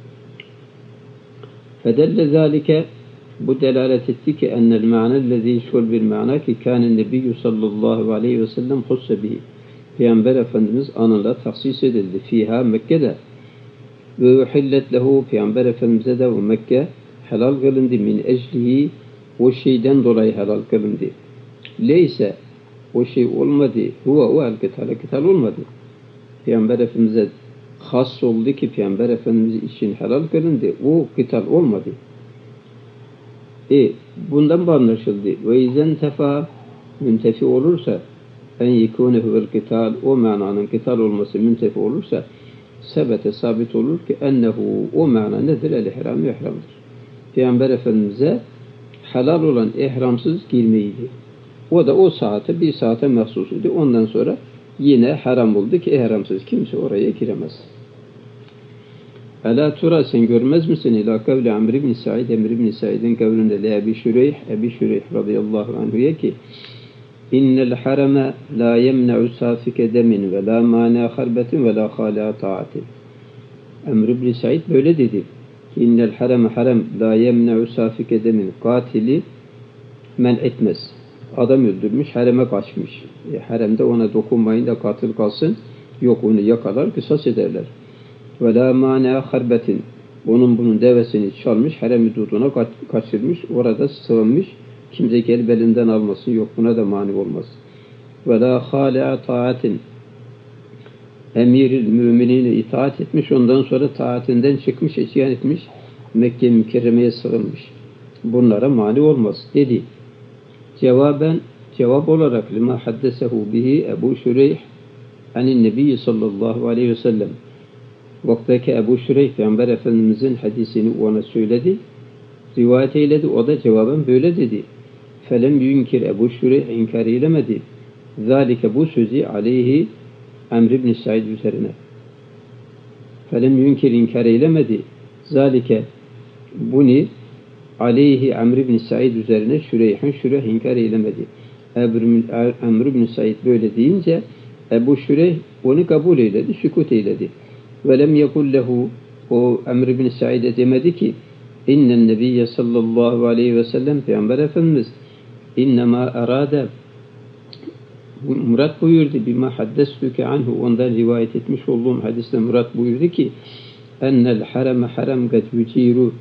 Fedelle zalike, bu delalet etti ki ennel ma'nellezî, şol bir mana ki kânen nebiyyü sallallahu aleyhi ve sellem husse bihi, Peygamber Efendimiz anıyla tahsis edildi. Fiha, Mekke'de. Ve uhillet lehu, Peygamber Efendimiz'e de o Mekke helal kılındı. Min eclihi, o şeyden dolayı helal kılındı. Leyse, o şey olmadı. Huve o el-kital olmadı. Peygamber Efendimiz'e has oldu ki Peygamber Efendimiz için helal kılındı. O kital olmadı. Bundan bu anlaşıldı. Ve izen tefa, müntefi olursa, en yekûnehu vel kital, o mananın kital olması müntefi olursa, sebete, sabit olur ki ennehu, o mana nedir? El-ihram, ihramdır. Peygamber Efendimiz'e helal olan ihramsız girmeydi. O da o saate, bir saate mahsusuydu. Ondan sonra yine haram oldu ki ihramsız kimse oraya giremez. Ela tura, sen görmez misin? İlâ kavli Amr ibn Sa'id, Emr ibn Sa'id'in kavlinde le Ebi Şüreyh, Ebi Şüreyh radıyallahu anhu'ya ki İnnel harame la yemne'u safike demin ve la mâne harbetin ve la hâlâ ta'atin. Emr ibn Sa'id böyle dedi. İnnel harame, haram la yemne'u safike demin, katili men etmez. Adam öldürmüş, hareme kaçmış. Haremde ona dokunmayın da katil kalsın. Yok, onu yakalar, kısas ederler. Ve la mâne harbetin, bunun devesini çalmış, harem hududuna kaçırmış, orada sığınmış. Kimse gelip elinden almasın, yok, buna da mani olmaz. Ve la hâli'a ta'atin, emir-i müminine itaat etmiş, ondan sonra taatinden çıkmış, isyan etmiş, Mekke-i Mükerreme'ye sığınmış. Bunlara mani olmaz dedi. cevap olarak lima haddesehu bihi Ebu Şureyh anin Nebi sallallahu aleyhi ve sellem. Vaktaki Ebu Şureyh Peygamber Efendimizin hadisini ona söyledi. Rivayet eyledi. O da cevaben böyle dedi. Felem yünkir Ebu Şureyh inkar eylemedi. Zalike bu sözü aleyhi Amr ibn Said üzerine. Felem yünkir inkar eylemedi. Zalike bunu aleyhi Amr ibn Said üzerine Şureyh inkar eylemedi. Amr ibn Said böyle deyince Ebu Şureyh onu kabul eyledi, sükut eyledi. Ve lem yekul lehu, o Amr ibn Said'e demedi ki İnnen nebiyye sallallahu aleyhi ve sellem Peygamber Efendimiz innema arade murat buyurdu bima haddestüke anhu, ondan rivayet etmiş olduğum hadiste murat buyurdu ki ennel harame haram gad yüciru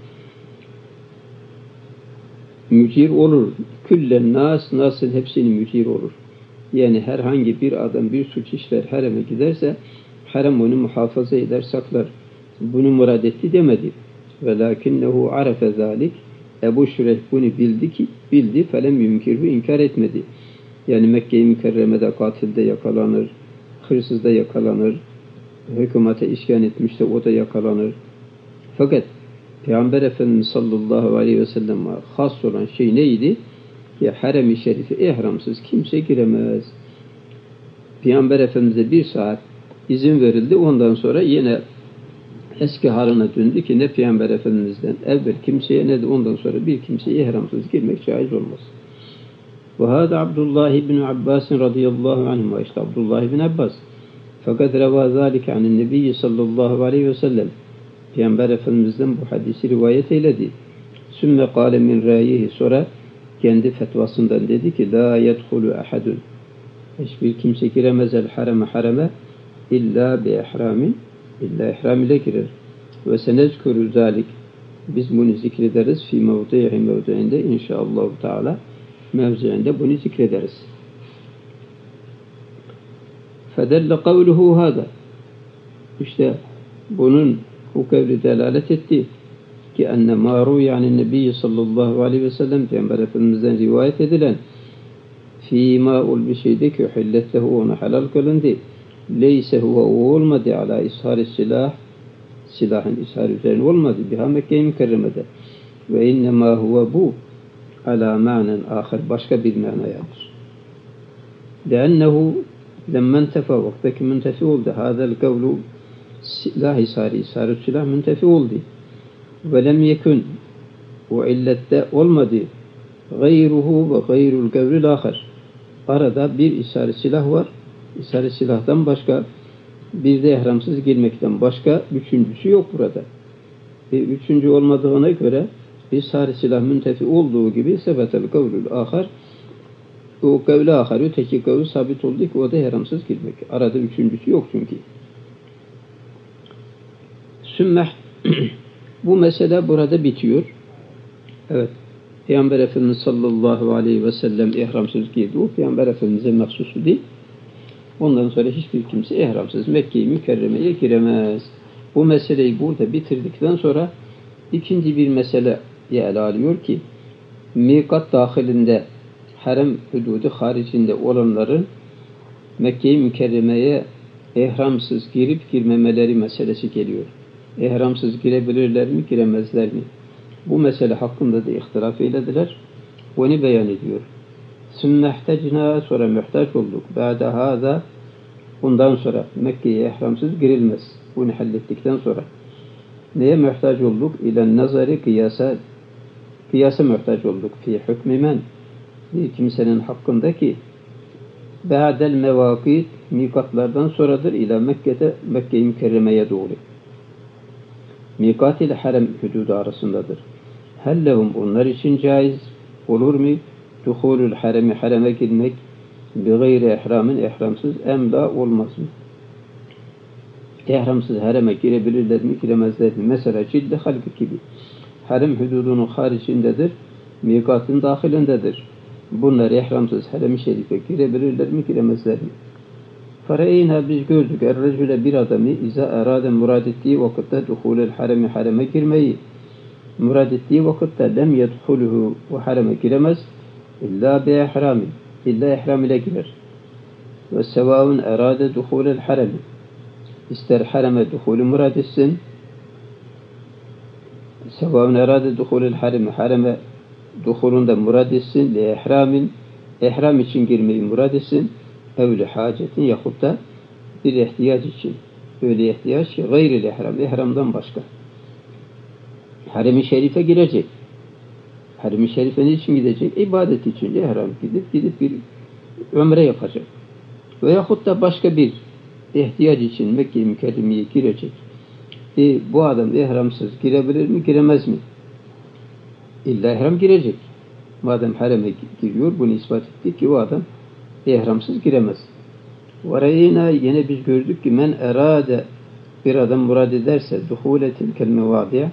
mücir olur. Küllen nasıl hepsini mücir olur. Yani herhangi bir adam bir suç işler hareme giderse harem onu muhafaza eder, saklar. Bunu murad etti demedi. Velakinnehu arefe zalik. Ebu Şureyh bunu bildi. Felem yumkirhu inkar etmedi. Yani Mekke-i Mükerreme'de katilde yakalanır, hırsızda yakalanır, hükümete isyan etmişse o da yakalanır. Fakat Peygamber Efendimiz sallallahu aleyhi ve sellem'e has olan şey neydi? Ki harem-i şerifi ihramsız kimse giremez. Peygamber Efendimiz'e bir saat izin verildi. Ondan sonra yine eski haline döndü ki ne Peygamber Efendimiz'den evvel kimseye ne de ondan sonra bir kimseye ihramsız girmek caiz olmaz. Ve hâdâ Abdullah ibn Abbas radıyallahu anhuma, işte Abdullah ibn Abbas. Fakat revâ zâlike anin nebiyyi sallallahu aleyhi ve sellem. Peygamber Efendimiz'den bu hadisi rivayet eyledi. Sümme kâle min râyihi, sonra kendi fetvasından dedi ki la yedhulu ahadun, hiçbir kimse giremez el hareme illa bi ihramin, illa ihram ile girer. Ve senezkuru zalik, biz bunu zikrederiz fi mevdi'inde inşallah Teala, mevziinde bunu zikrederiz. Fedelle kavluhu hâda, işte bunun bu kavli delalet etti ki enne maru yani Nebi sallallahu aleyhi ve sellem Peygamber Efendimiz'den rivayet edilen fîmâ ol bir şeyde ki uhilletlehu, ona halal kılındı. Leyse huve olmadı ala ishar silah, silahın ishar üzerine olmadı. Biha Mekke-i Mükerreme'de. Ve innemâ huve bu ala ma'nen ahir, başka bir manayadır. Lennehu lemmen tefa, vaktaki müntefi oldu. Hâzel kavlu silah ishar silah müntefi oldu. Ve lem yekun, o illette olmadı. Gayruhu ve gayrul kavlil ahir. Arada bir ishar silah var. İshar silahtan başka, bir de ihramsız girmekten başka üçüncüsü yok burada. Üçüncü olmadığına göre ishar silah müntefi olduğu gibi sebetel kavlul ahir, o kavli ahir, öteki kavli sabit oldu ki o da ihramsız girmek. Arada üçüncüsü yok çünkü. Sümmeh, bu mesele burada bitiyor. Evet. Peygamber Efendimiz sallallahu aleyhi ve sellem ihramsız girdi. O Peygamber Efendimiz'e mahsusu değil. Ondan sonra hiçbir kimse ihramsız Mekke-i Mükerreme'ye giremez. Bu meseleyi burada bitirdikten sonra ikinci bir meseleye ele alıyor ki mikat dahilinde, harem hududu haricinde olanların Mekke-i Mükerreme'ye ihramsız girip girmemeleri meselesi geliyor. İhramsız girebilirler mi, giremezler mi? Bu mesele hakkında da ihtilaf eylediler. Onu beyan ediyor. Sünnehtecna, sonra muhtaç olduk. Ba'de hâzâ, bundan sonra Mekke'ye ihramsız girilmez. Bunu hallettikten sonra. Neye muhtaç olduk? İlen nazari kıyasa muhtaç olduk. Fi hükmü men, bir kimsenin hakkındaki ba'del mevâkit, mikatlardan sonradır ila Mekke-i Mükerreme'ye doğru. Mikat ile harem hududu arasındadır. Hellehum, onlar için caiz olur mu? Duhulul hareme girmek bi gayri ihramın, ihramsız, emla olmaz mı? İhramsız hareme girebilirler mi, giremezler mi? Mesela ciddi halkı gibi. Harem hududunun haricindedir, mikatın dahilindedir. Bunlar ihramsız harem-i şerife girebilirler mi, giremezler mi? Fareyna, biz gördük, er-recüle, bir adamı iza erade, murad ettiği vakitte duhulul hareme girmeyi, murad ettiği vakitte lem yedhuluhu, o hareme giremez illa bi ihramin, İlla ihram ile girer. Ve sevaun erade duhulel harem. İster hareme duhulü murad etsin. Sevaun erade duhulel harem. Hareme duhulunda murad etsin. Li ihramin. İhram için girmeyi murad etsin. Evli hacetin yahut da bir ihtiyaç için. Öyle ihtiyaç ki gayril ihram. İhramdan başka. Harem-i şerife girecek. Harem-i şerife niçin gidecek? İbadet için. İhram gidip bir ömre yapacak. Veyahut da başka bir ihtiyaç için Mekke-i Mükerreme'ye girecek. Bu adam ihramsız girebilir mi, giremez mi? İlla ihram girecek. Madem hareme giriyor, bunu ispat ettik ki o adam ihramsız giremez. Varayına yine biz gördük ki men erade bir adam murad ederse duhule tilkel mevadiye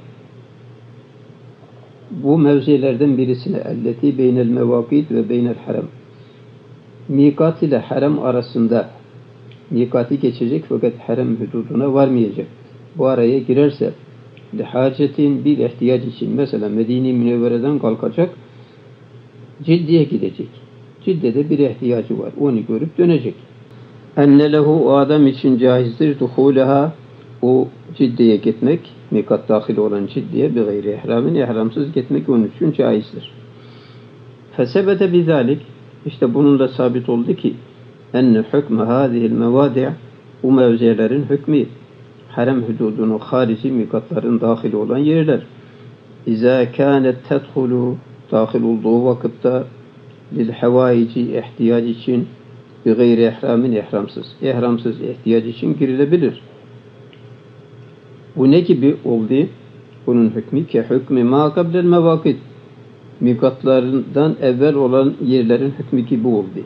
bu mevzilerden birisine elleti beynel mevakit ve beynel harem. Mikat ile harem arasında mikatı geçecek fakat harem hududuna varmayacak. Bu araya girerse hacetin bir ihtiyaç için mesela Medine-i Münevvere'den kalkacak Cidde'ye gidecek. Cidde'de bir ihtiyacı var. Onu görüp dönecek. Enne lehu o adam için caizdir duhuleha o Cidde'ye gitmek mikat dahil olan Cidde'ye bir gayri ihramin ihramsız gitmek onun için caizdir. Fesebete bizalik işte bununla sabit oldu ki enne hükmü hâzihil mevâdi' bu mevzilerin hükmü harem hududunun harici mikatların dahil olan yerler. İzâ kânet tedhulu dahil olduğu vakitte lil havaici ihtiyaç için bir gayri ihramin ihramsız ihtiyaç için girilebilir. Bu ne gibi oldu? Bunun hükmü ki hükmü mâ kablel mevâkit mikatlarından evvel olan yerlerin hükmü gibi oldu.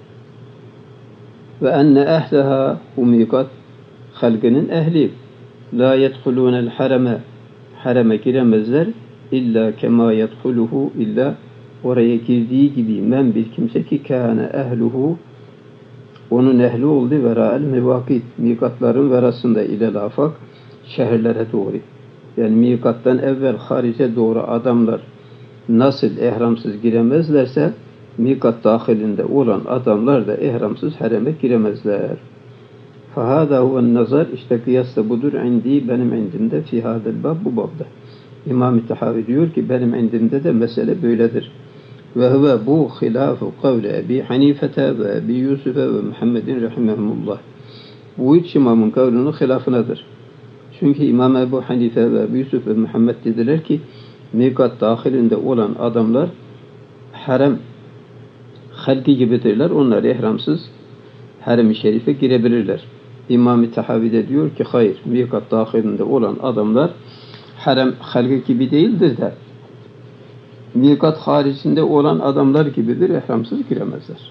Ve enne ehleha bu mikat halkının ehli la yedhulûnel hareme giremezler illa kema yedhuluhu illa oraya girdiği gibi men bir kimse ki kâne ehluhu onun ehli oldu verâel mevâkit mikatların verasında ile lafak şehirlere doğru. Yani mikattan evvel harice doğru adamlar nasıl ihramsız giremezlerse mikat dahilinde olan adamlar da ihramsız hareme giremezler. Fahada huven nazar işte kıyas da budur indi benim indimde fi hadel bab bu babda. İmam-ı Tahavi diyor ki benim indimde de mesele böyledir. Ve huve bu hilâfu kavle Ebi Hanifete ve Ebi Yusuf'e ve Muhammedin rahimehumullah. Bu üç imamın kavlinin hilafınadır. Çünkü İmam Ebu Hanife ve Ebu Yusuf ve Muhammed dediler ki mikat dahilinde olan adamlar harem halki gibidirler. Onlar ihramsız harem-i şerife girebilirler. İmam-ı Tahavi de diyor ki hayır, mikat dahilinde olan adamlar harem halki gibi değildir de mikat haricinde olan adamlar gibidir. İhramsız giremezler.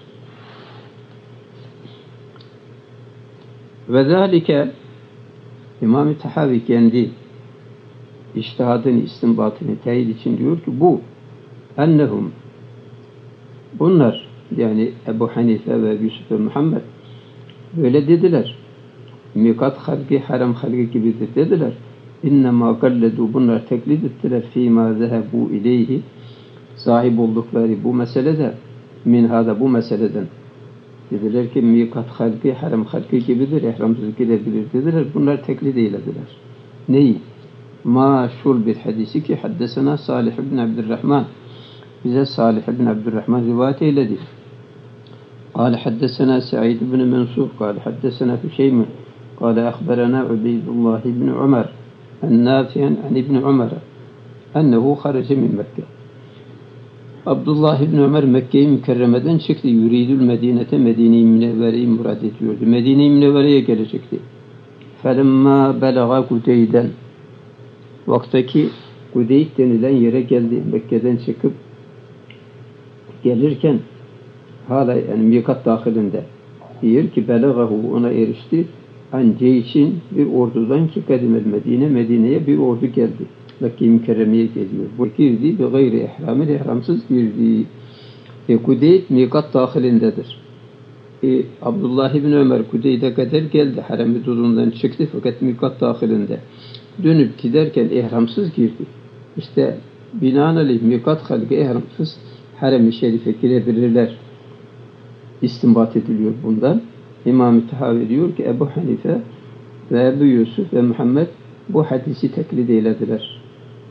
Ve zâlike İmam-ı Tahavi kendi içtihadını, istinbatını teyit için diyor ki bu ennehum bunlar yani Ebu Hanife ve Yusuf ve Muhammed böyle dediler. Mikat halki harem halki gibidir dediler. İnnemâ galledû bunlar teklid ettiler fîmâ zehebû ileyhi sahip oldukları bu meselede minhada bu meseleden dediler ki mikat halki harem halki gibidir, ihramsız gidebilir dediler. Bunlar teklid eylediler. Neyi? Maşhur bir hadisi ki haddesena Salih ibn Abdurrahman bize Salih ibn Abdurrahman rivayet eyledi. قال حدثنا سعيد بن منصور قال حدثنا هشيم قال أخبرنا عبيد الله بن عمر النافع عن ابن عمر أنه خرج من مكة. Abdullah ibn Ömer Mekke-i Mükerreme'den çıktı. Yuridül Medine'te Medine-i Münevvere'yi murad ediyordu. Medine-i Münevvere'ye gelecekti. Felemma belaga Kudeyden vaktaki Kudeyd denilen yere geldi. Mekke'den çıkıp gelirken hala yani mikat dahilinde diyor ki belagahu ona erişti. An ceyşin bir ordudan ki kadimel Medine'ye bir ordu geldi. Mekke-i Mükerreme'ye geliyor. Bu girdi bir gayri ihramı ihramsız girdi. Kudeyd mikat dahilindedir. Abdullah ibn Ömer Kudeyd'e kadar geldi. Harem hududundan çıktı fakat mikat dahilinde. Dönüp giderken ihramsız girdi. İşte binaenaleyh mikat halkı ihramsız harem-i şerife girebilirler. istinbat ediliyor bundan. İmam-ı Tahavi diyor ki Ebu Hanife ve Ebu Yusuf ve Muhammed bu hadisi teklid eylediler.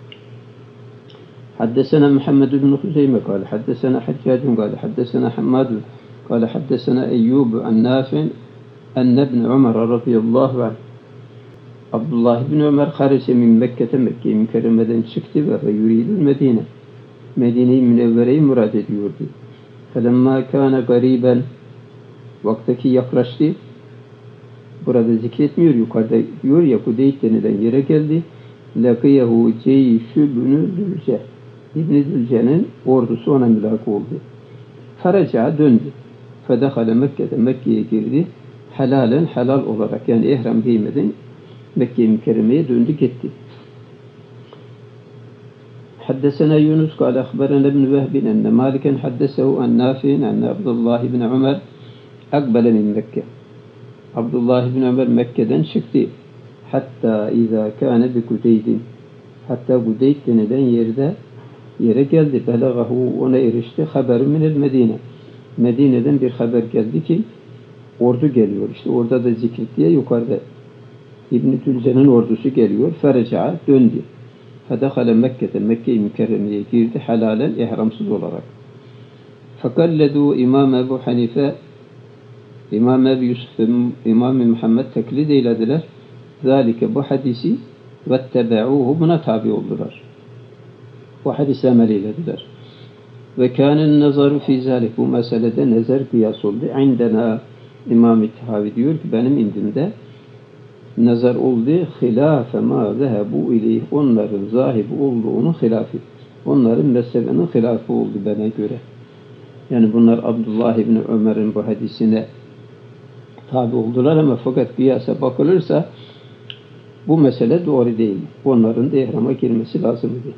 Haddesena Muhammed bin Huzeyme kâle, haddesena Haccacun kâle, haddesena Hammadun kâle, haddesena Eyyub an Nafi'in enne ibn Ömer radıyallahu anh. Abdullah bin Ömer harece min Mekke'te, Mekke-i Mükerreme'den çıktı ve yuridül Medine. Medine-i Münevvere'yi murad ediyordu. Felemma kâne gariben, vaktaki yaklaştı. Burada zikretmiyor, yukarıda diyor ya Kudeyt denilen yere geldi. Lakiyehu ceyşü bünü Zülce. İbn-i Zülce'nin ordusu ona mülak oldu. Faraca döndü. Fedehale Mekke'de, Mekke'ye girdi. Helalen, helal olarak yani ihram giymeden Mekke-i Mükerreme'ye döndü gitti. Haddesena Yunus kâle ahberene ibn Vehbin enne Maliken haddesehu en Nafi'in enne Abdullah ibn Ömer akbele min Mekke. Abdullah ibn Ömer Mekke'den çıktı. Hatta izâ kâne bi Kudeydin. Hatta Kudeyd denilen yere geldi. Belagahu, ona erişti. Haber minel Medine. Medine'den bir haber geldi ki ordu geliyor. İşte orada da zikrettiği yukarıda İbn-i Tülce'nin ordusu geliyor. Fereca'a döndü. Fedehale Mekke'de, Mekke-i Mükerreme'ye girdi. Helalen, ihramsız olarak. Fekalledu İmam Ebu Hanife, İmam Ebu Yusuf ve İmam Muhammed teklid eylediler. Zalike bu hadisi vettebe'uhu, buna tabi oldular. Bu hadise amel eylediler. Ve kânen nazaru fî zâlik, bu meselede nezer kıyas oldu. İndena İmam-ı Tahavi diyor ki benim indimde nazar oldu. Hilâfe mâ zehebu ileyh, onların zahibi olduğunun hilafı. Onların mezhebenin hilafı oldu bana göre. Yani bunlar Abdullah ibn Ömer'in bu hadisine tabi oldular ama fakat kıyasa bakılırsa bu mesele doğru değil. Onların da ihrama girmesi lazımdı.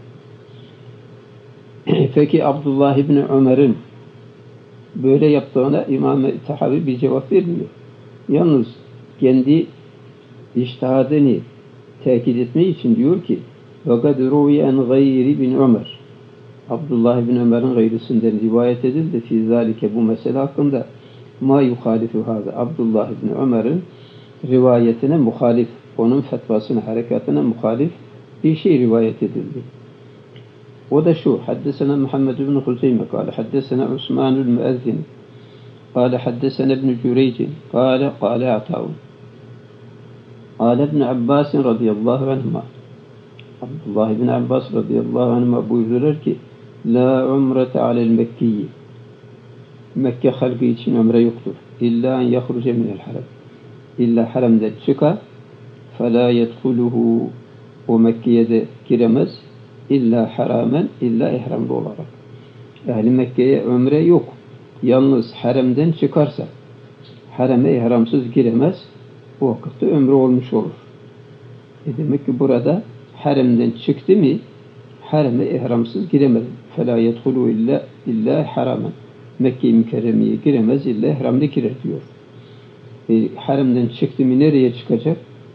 Peki Abdullah ibn Ömer'in böyle yaptığına İmam-ı Tahavi bir cevap vermiyor. Yalnız kendi içtihadını tekit etmek için diyor ki وَقَدْ رُوِيَ اَنْ غَيْرِ bin Ömer. Abdullah ibn Ömer'in gayrısından rivayet edildi. Fî zâlike, bu mesele hakkında ma yuhalifu hâzâ. Abdullah ibn Ömer'in rivayetine muhalif, onun fetvasına, harekatına muhalif bir şey rivayet edildi. O da şu: haddesena Muhammed ibn Huzeyme kâle haddesena Osmanul Müezzin kâle haddesena ibn Cüreyc kâle Atâun kâle ibn Abbas radıyallahu anhuma. Abdullah ibn Abbas radıyallahu anhuma buyurdular ki la umrete alel Mekkiyi, Mekke halkı için ömre yoktur. İlla en yahruce minel harem, İlla haremden çıkar. فَلَا يَدْخُلُهُ, o Mekke'ye de giremez. İlla haramen, illa ihramlı olarak. Ehli Mekke'ye ömre yok. Yalnız haremden çıkarsa, hareme ihramsız giremez. Bu vakitte ömre olmuş olur. Demek ki burada haremden çıktı mı, hareme ihramsız giremez. فَلَا يَدْخُلُهُ illa haramen. Mekke-i Mükerreme'ye giremez, illa ihramda girer diyor. Haremden çıktı mı nereye çıkacak?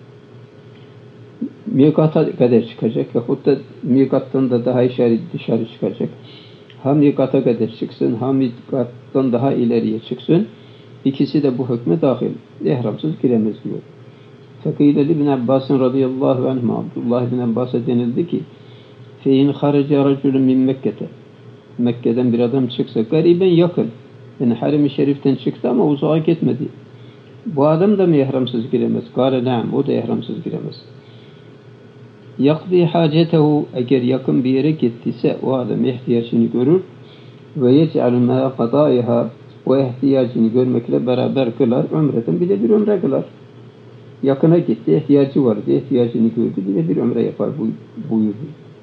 Mikata kadar çıkacak. Yahut da mikattan da daha dışarı çıkacak. Ha mikata kadar çıksın, ha mikattan daha ileriye çıksın. İkisi de bu hükme dahil. İhramsız giremez diyor. Fekîle ibn Abbas radıyallahu anhuma, Abdullah ibn Abbas'a denildi ki fein haraca raculun min Mekke'te, Mekke'den bir adam çıksa, gariben yakın, yani harem-i şeriften çıktı ama uzağa gitmedi. Bu adam da mı ihramsız giremez? Kâle na'am, o da ihramsız giremez. Yakdi hacetehu, eğer yakın bir yere gittiyse o adam ihtiyacını görür ve yec'alü mâ kadâiha, o ihtiyacını görmekle beraber kılar, ömreden bir de bir ömre kılar. Yakına gitti, ihtiyacı vardı, ihtiyacını gördü, bir de bir ömre yapar buyurdu.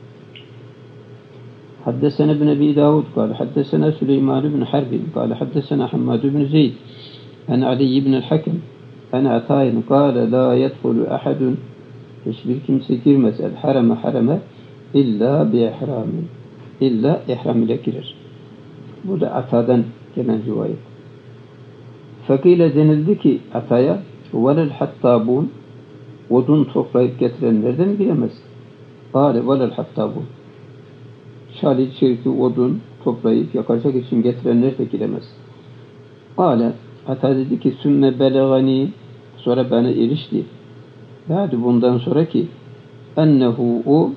Haddesena ibn Ebi Davud kâle haddesena Süleyman ibn Harbin kâle haddesena Hammad ibn Zeyd en Ali ibn el-Hakem en Atâin kâle la yedhulu ahadun, hiçbir kimse girmez hareme illa bi ihramin, illa ihram ile girer. Bu da Ata'dan gelen rivayet. Fakile denildi ki Ata'ya velel hattabun, odun toplayıp getirenlerden giremez. Kâle velel hattabun, şalit şerifi odun toplayıp yakacak için getirenler de giremez. Kale, Ata dedi ki sümme belegani, sonra bana erişti. Yani bundan sonraki ennehu o,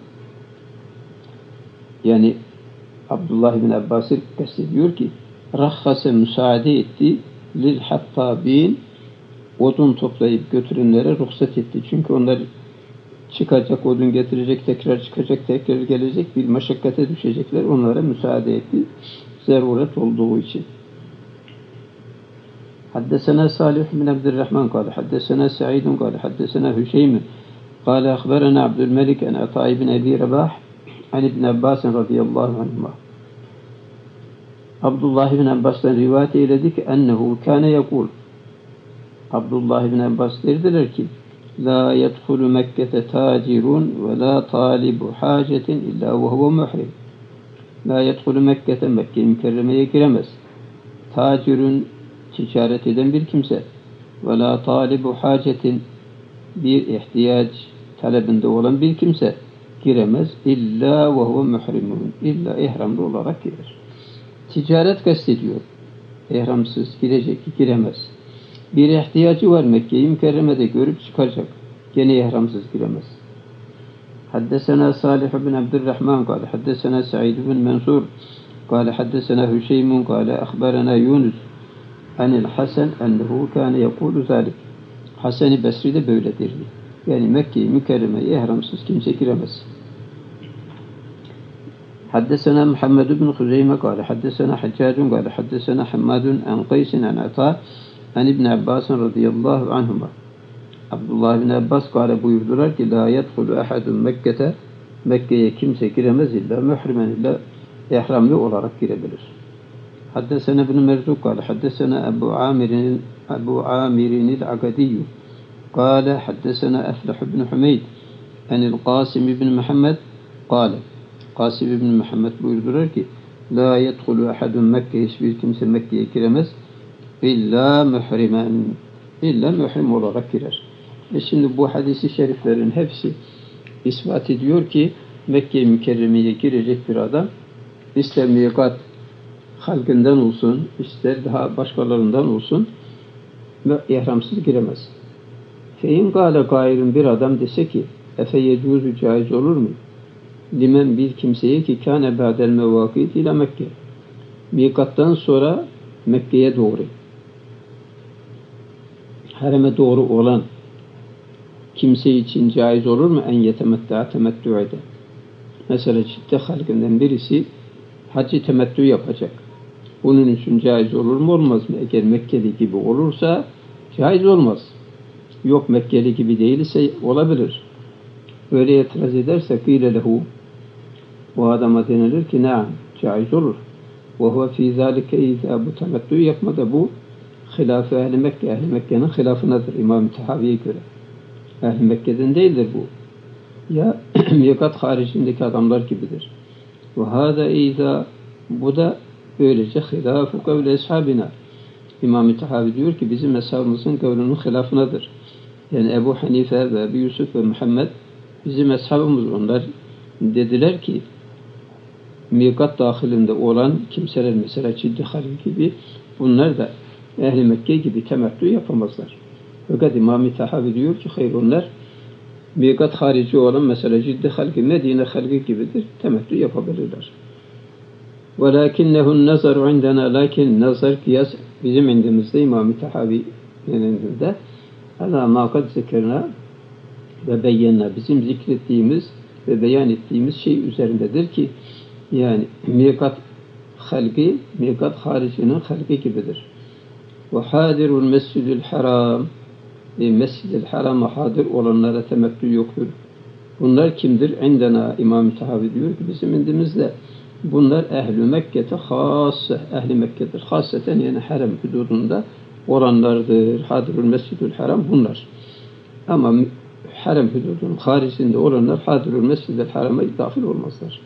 yani Abdullah bin Abbas'ı kastediyor ki rahhase müsaade etti lil hattabin, odun toplayıp götürenlere ruhsat etti. Çünkü onlar çıkacak, odun getirecek, tekrar çıkacak, tekrar gelecek, bir meşakkate düşecekler. Onlara müsaade etti. Zaruret olduğu için. Haddesena Salih bin Abdurrahman kâle, haddesena Sa'idun kâle, haddesena Hüseym kâle, akhberena Abdülmelik en Ata ibn Ebi Rabah an İbn Abbas radıyallahu anhuma. Abdullah ibn Abbas'tan rivayet eyledi ki ennehu kâne yekul. Abdullah ibn Abbas derdiler ki la yedhulu Mekke'te tacirun ve la talibu hacetin illa ve huve muhrim. La yedhulu Mekke'te, Mekke-i Mükerreme'ye giremez. Tacirun, ticaret eden bir kimse. Ve la talibu hacetin, bir ihtiyaç talebinde olan bir kimse giremez. İlla ve huve muhrimun. İlla ihramlı olarak girer. Ticaret kastediyor. İhramsız girecek, giremez. Bir ihtiyacı var, Mekke-i Mükerreme'de görüp çıkacak. Gene ihramsız giremez. Haddesena Salih bin Abdurrahman kâle, haddesena Sa'id bin Mansur kâle, haddesena Hüseym kâle, akhberena Yunus anil Hasan ennehu kâne yekûlu zâlik. Hasan-ı Basri de böyle derdi. Yani Mekke-i Mükerreme'ye ihramsız kimse giremez. Haddesena Muhammed bin Huzeyme kâle, haddesena Haccacun kâle, haddesena Hammadun en Qaysin en Ata en İbn Abbas radıyallahu anhuma. Abdullah bin Abbas kâle buyurdular ki la yedhulu ahadun Mekke'te, Mekke'ye kimse giremez illa muhrimen, illa ihramlı olarak girebilir. Haddesena ibn Merzuk kâle, haddesena Ebu Amirinil Agadiyyü kâle, haddesena Eflah ibn Hümeyd enil Qasim ibn Muhammed kâle, Qasim ibn Muhammed buyurdular ki la yedhulu ahadun Mekke, hiçbir kimse Mekke'ye giremez illa muhrimen, illa muhrim olarak girer. Şimdi bu hadisi şeriflerin hepsi ispat ediyor ki Mekke-i Mükerreme'ye girecek bir adam ister mikat halkından olsun, ister daha başkalarından olsun ve ihramsız giremez. Fein gâle gayrın, bir adam dese ki efe yecuzu, caiz olur mu? Limen, bir kimseye ki kâne ba'del mevâkît ila Mekke, mikattan sonra Mekke'ye doğru, hareme doğru olan kimse için caiz olur mu? En yetemettâ, temettü ede. Mesela ciddi halkından birisi hacı temettü yapacak. Bunun için caiz olur mu, olmaz mı? Eğer Mekkeli gibi olursa caiz olmaz. Yok Mekkeli gibi değilse olabilir. Böyle itiraz ederse kîle lehu, o adama denilir ki naam, caiz olur. Ve huve fî zâlike izâ, bu temettü yapmada bu hilâf-ı ehl-i Mekke, ehl-i Mekke'nin hilafınadır İmam-ı Tehavi'ye göre. Ehl-i Mekke'den değildir bu. Ya mikat haricindeki adamlar gibidir. Ve hâzâ izâ, bu da böylece hilâf-ı kavli eshabina. İmam-ı Tehavi diyor ki bizim eshabımızın kavlinin hilafınadır. Yani Ebu Hanife ve Ebu Yusuf ve Muhammed bizim eshabımız, onlar dediler ki mikat dahilinde olan kimseler, mesela Ciddi Halil gibi, bunlar da Ehl-i Mekke gibi temettü yapamazlar. Fakat İmam-ı Tehavi diyor ki hayır, onlar mikat harici olan mesela Ciddi Halil, Medine Halil gibidir, temettü yapabilirler. وَلَاكِنَّهُ النَّظَرُ عِنْدَنَا, lakin nazar, kıyas bizim indimizde, İmam-ı Tehavi'nin indinde alâ mâ kad zekerna ve beyyenna, bizim zikrettiğimiz ve beyan ettiğimiz şey üzerindedir ki yani mikat halki, mikat haricinin halki gibidir. Ve hadirul mescidil haram, mescid-i harama hadir olanlara temettü yoktur. Bunlar kimdir? İndena, İmam-ı Tehavi diyor ki bizim indimizde bunlar ehl-i Mekke'te hasse, ehl-i Mekke'dir. Hasseten yani harem hududunda olanlardır. Hadirul mescidül haram bunlar. Ama harem hududunun haricinde olanlar hadirul mescidül harama dahil olmazlar.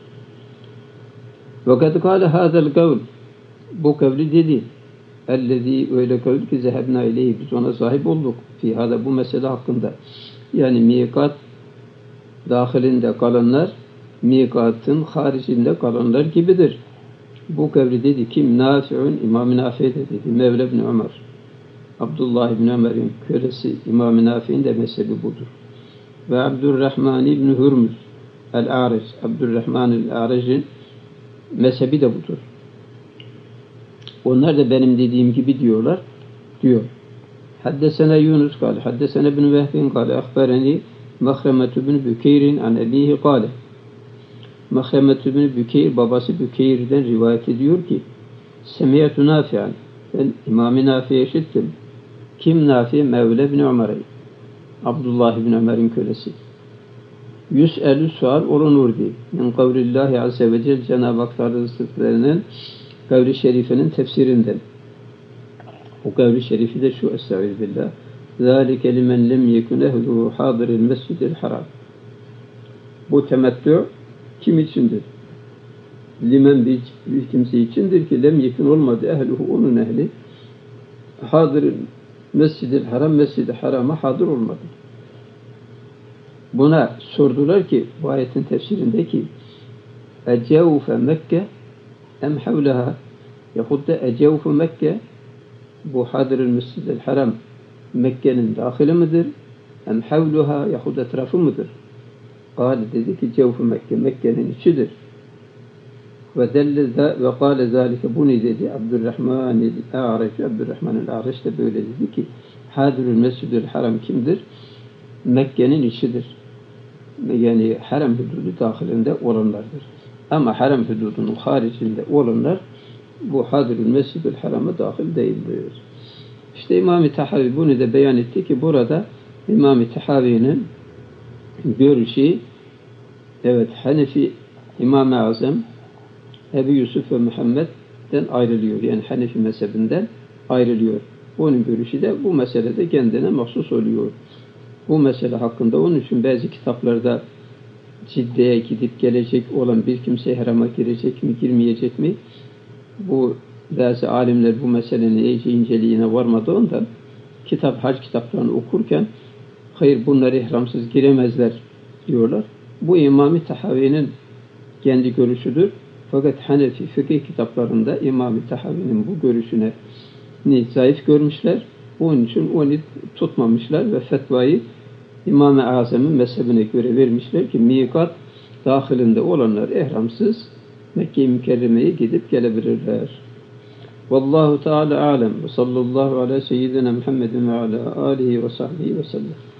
Ve kad kâle hâzel kavl, bu kavli dedi. Ellezî, öyle kavl ki zehebnâ ileyhi, biz ona sahip olduk. Fi hâda, bu mesele hakkında. Yani mikat dahilinde kalanlar mikatın haricinde kalanlar gibidir. Bu kavli dedi kim? Nafi'un, İmam-ı Nafi de dedi. Mevla ibn Ömer. Abdullah ibn Ömer'in kölesi İmam-ı Nafi'nin de mezhebi budur. Ve Abdurrahman ibn Hürmüz el-A'reç. Abdurrahman el-A'rec'in mezhebi de budur. Onlar da benim dediğim gibi diyorlar. Diyor. Haddesena Yunus kâle. Haddesena ibn Vehbin kâle. Akbereni Mahremetü ibn Bükeyrin an ebihi kâle. Mahremetü ibn Bükeyr, babası Bükeyr'den rivayet ediyor ki Semiyetü Nafi'an. Ben İmam-ı Nafi'ye işittim. Kim Nafi? Mevla ibn Ömer'e. Abdullah ibn Ömer'in kölesi. Yüs'elü sual olunur diye. Min kavlillahi azze ve celle Cenab-ı Hak rızıklarının kavli şerifinin tefsirinden. O kavli şerifi de şu estağfirullah. Zâlike limen lem yekun ehluhu hadiril mescidil haram. Bu temettü kim içindir? Limen bir kimse içindir ki lem yekun olmadı ehluhu onun ehli hadiril mescidil haram, mescid-i harama hadir olmadı. Buna sordular ki bu ayetin tefsirindeki ecevfe Mekke em havleha yahut da ecevfe Mekke bu hadiril mescid-i haram Mekke'nin dahili midir? Em havluha yahut etrafı mıdır? Kâle dedi ki cevfe Mekke, Mekke'nin içidir. Ve kâle zâlike bunu dedi Abdurrahman el-A'reç. Abdurrahman el-A'reç de böyle dedi ki hadiril mescid-i haram kimdir? Mekke'nin içidir. Yani harem hududu dahilinde olanlardır. Ama harem hududunun haricinde olanlar bu hadirül mescid-i harama dahil değildir. İşte İmam-ı Tahavi bunu da beyan etti ki burada İmam-ı Tahavi'nin görüşü evet Hanefi İmam-ı Azam Ebu Yusuf ve Muhammed'den ayrılıyor. Yani Hanefi mezhebinden ayrılıyor. Onun görüşü de bu meselede kendine mahsus oluyor. Bu mesele hakkında onun için bazı kitaplarda Cidde'ye gidip gelecek olan bir kimse harama girecek mi, girmeyecek mi? Bu bazı alimler bu meselenin iyice inceliğine varmadığından hac kitaplarını okurken hayır bunlar ihramsız giremezler diyorlar. Bu İmam-ı Tahavi'nin kendi görüşüdür. Fakat Hanefi fıkıh kitaplarında İmam-ı Tahavi'nin bu görüşüne zayıf görmüşler. Onun için onu tutmamışlar ve fetvayı İmam-ı Azam'ın mezhebine göre vermişler ki mikat dahilinde olanlar ihramsız Mekke-i Mükerreme'ye gidip gelebilirler. Vallahu Teala alem ve sallallahu ala seyyidina Muhammedin ve ala alihi ve sahbihi ve sellem.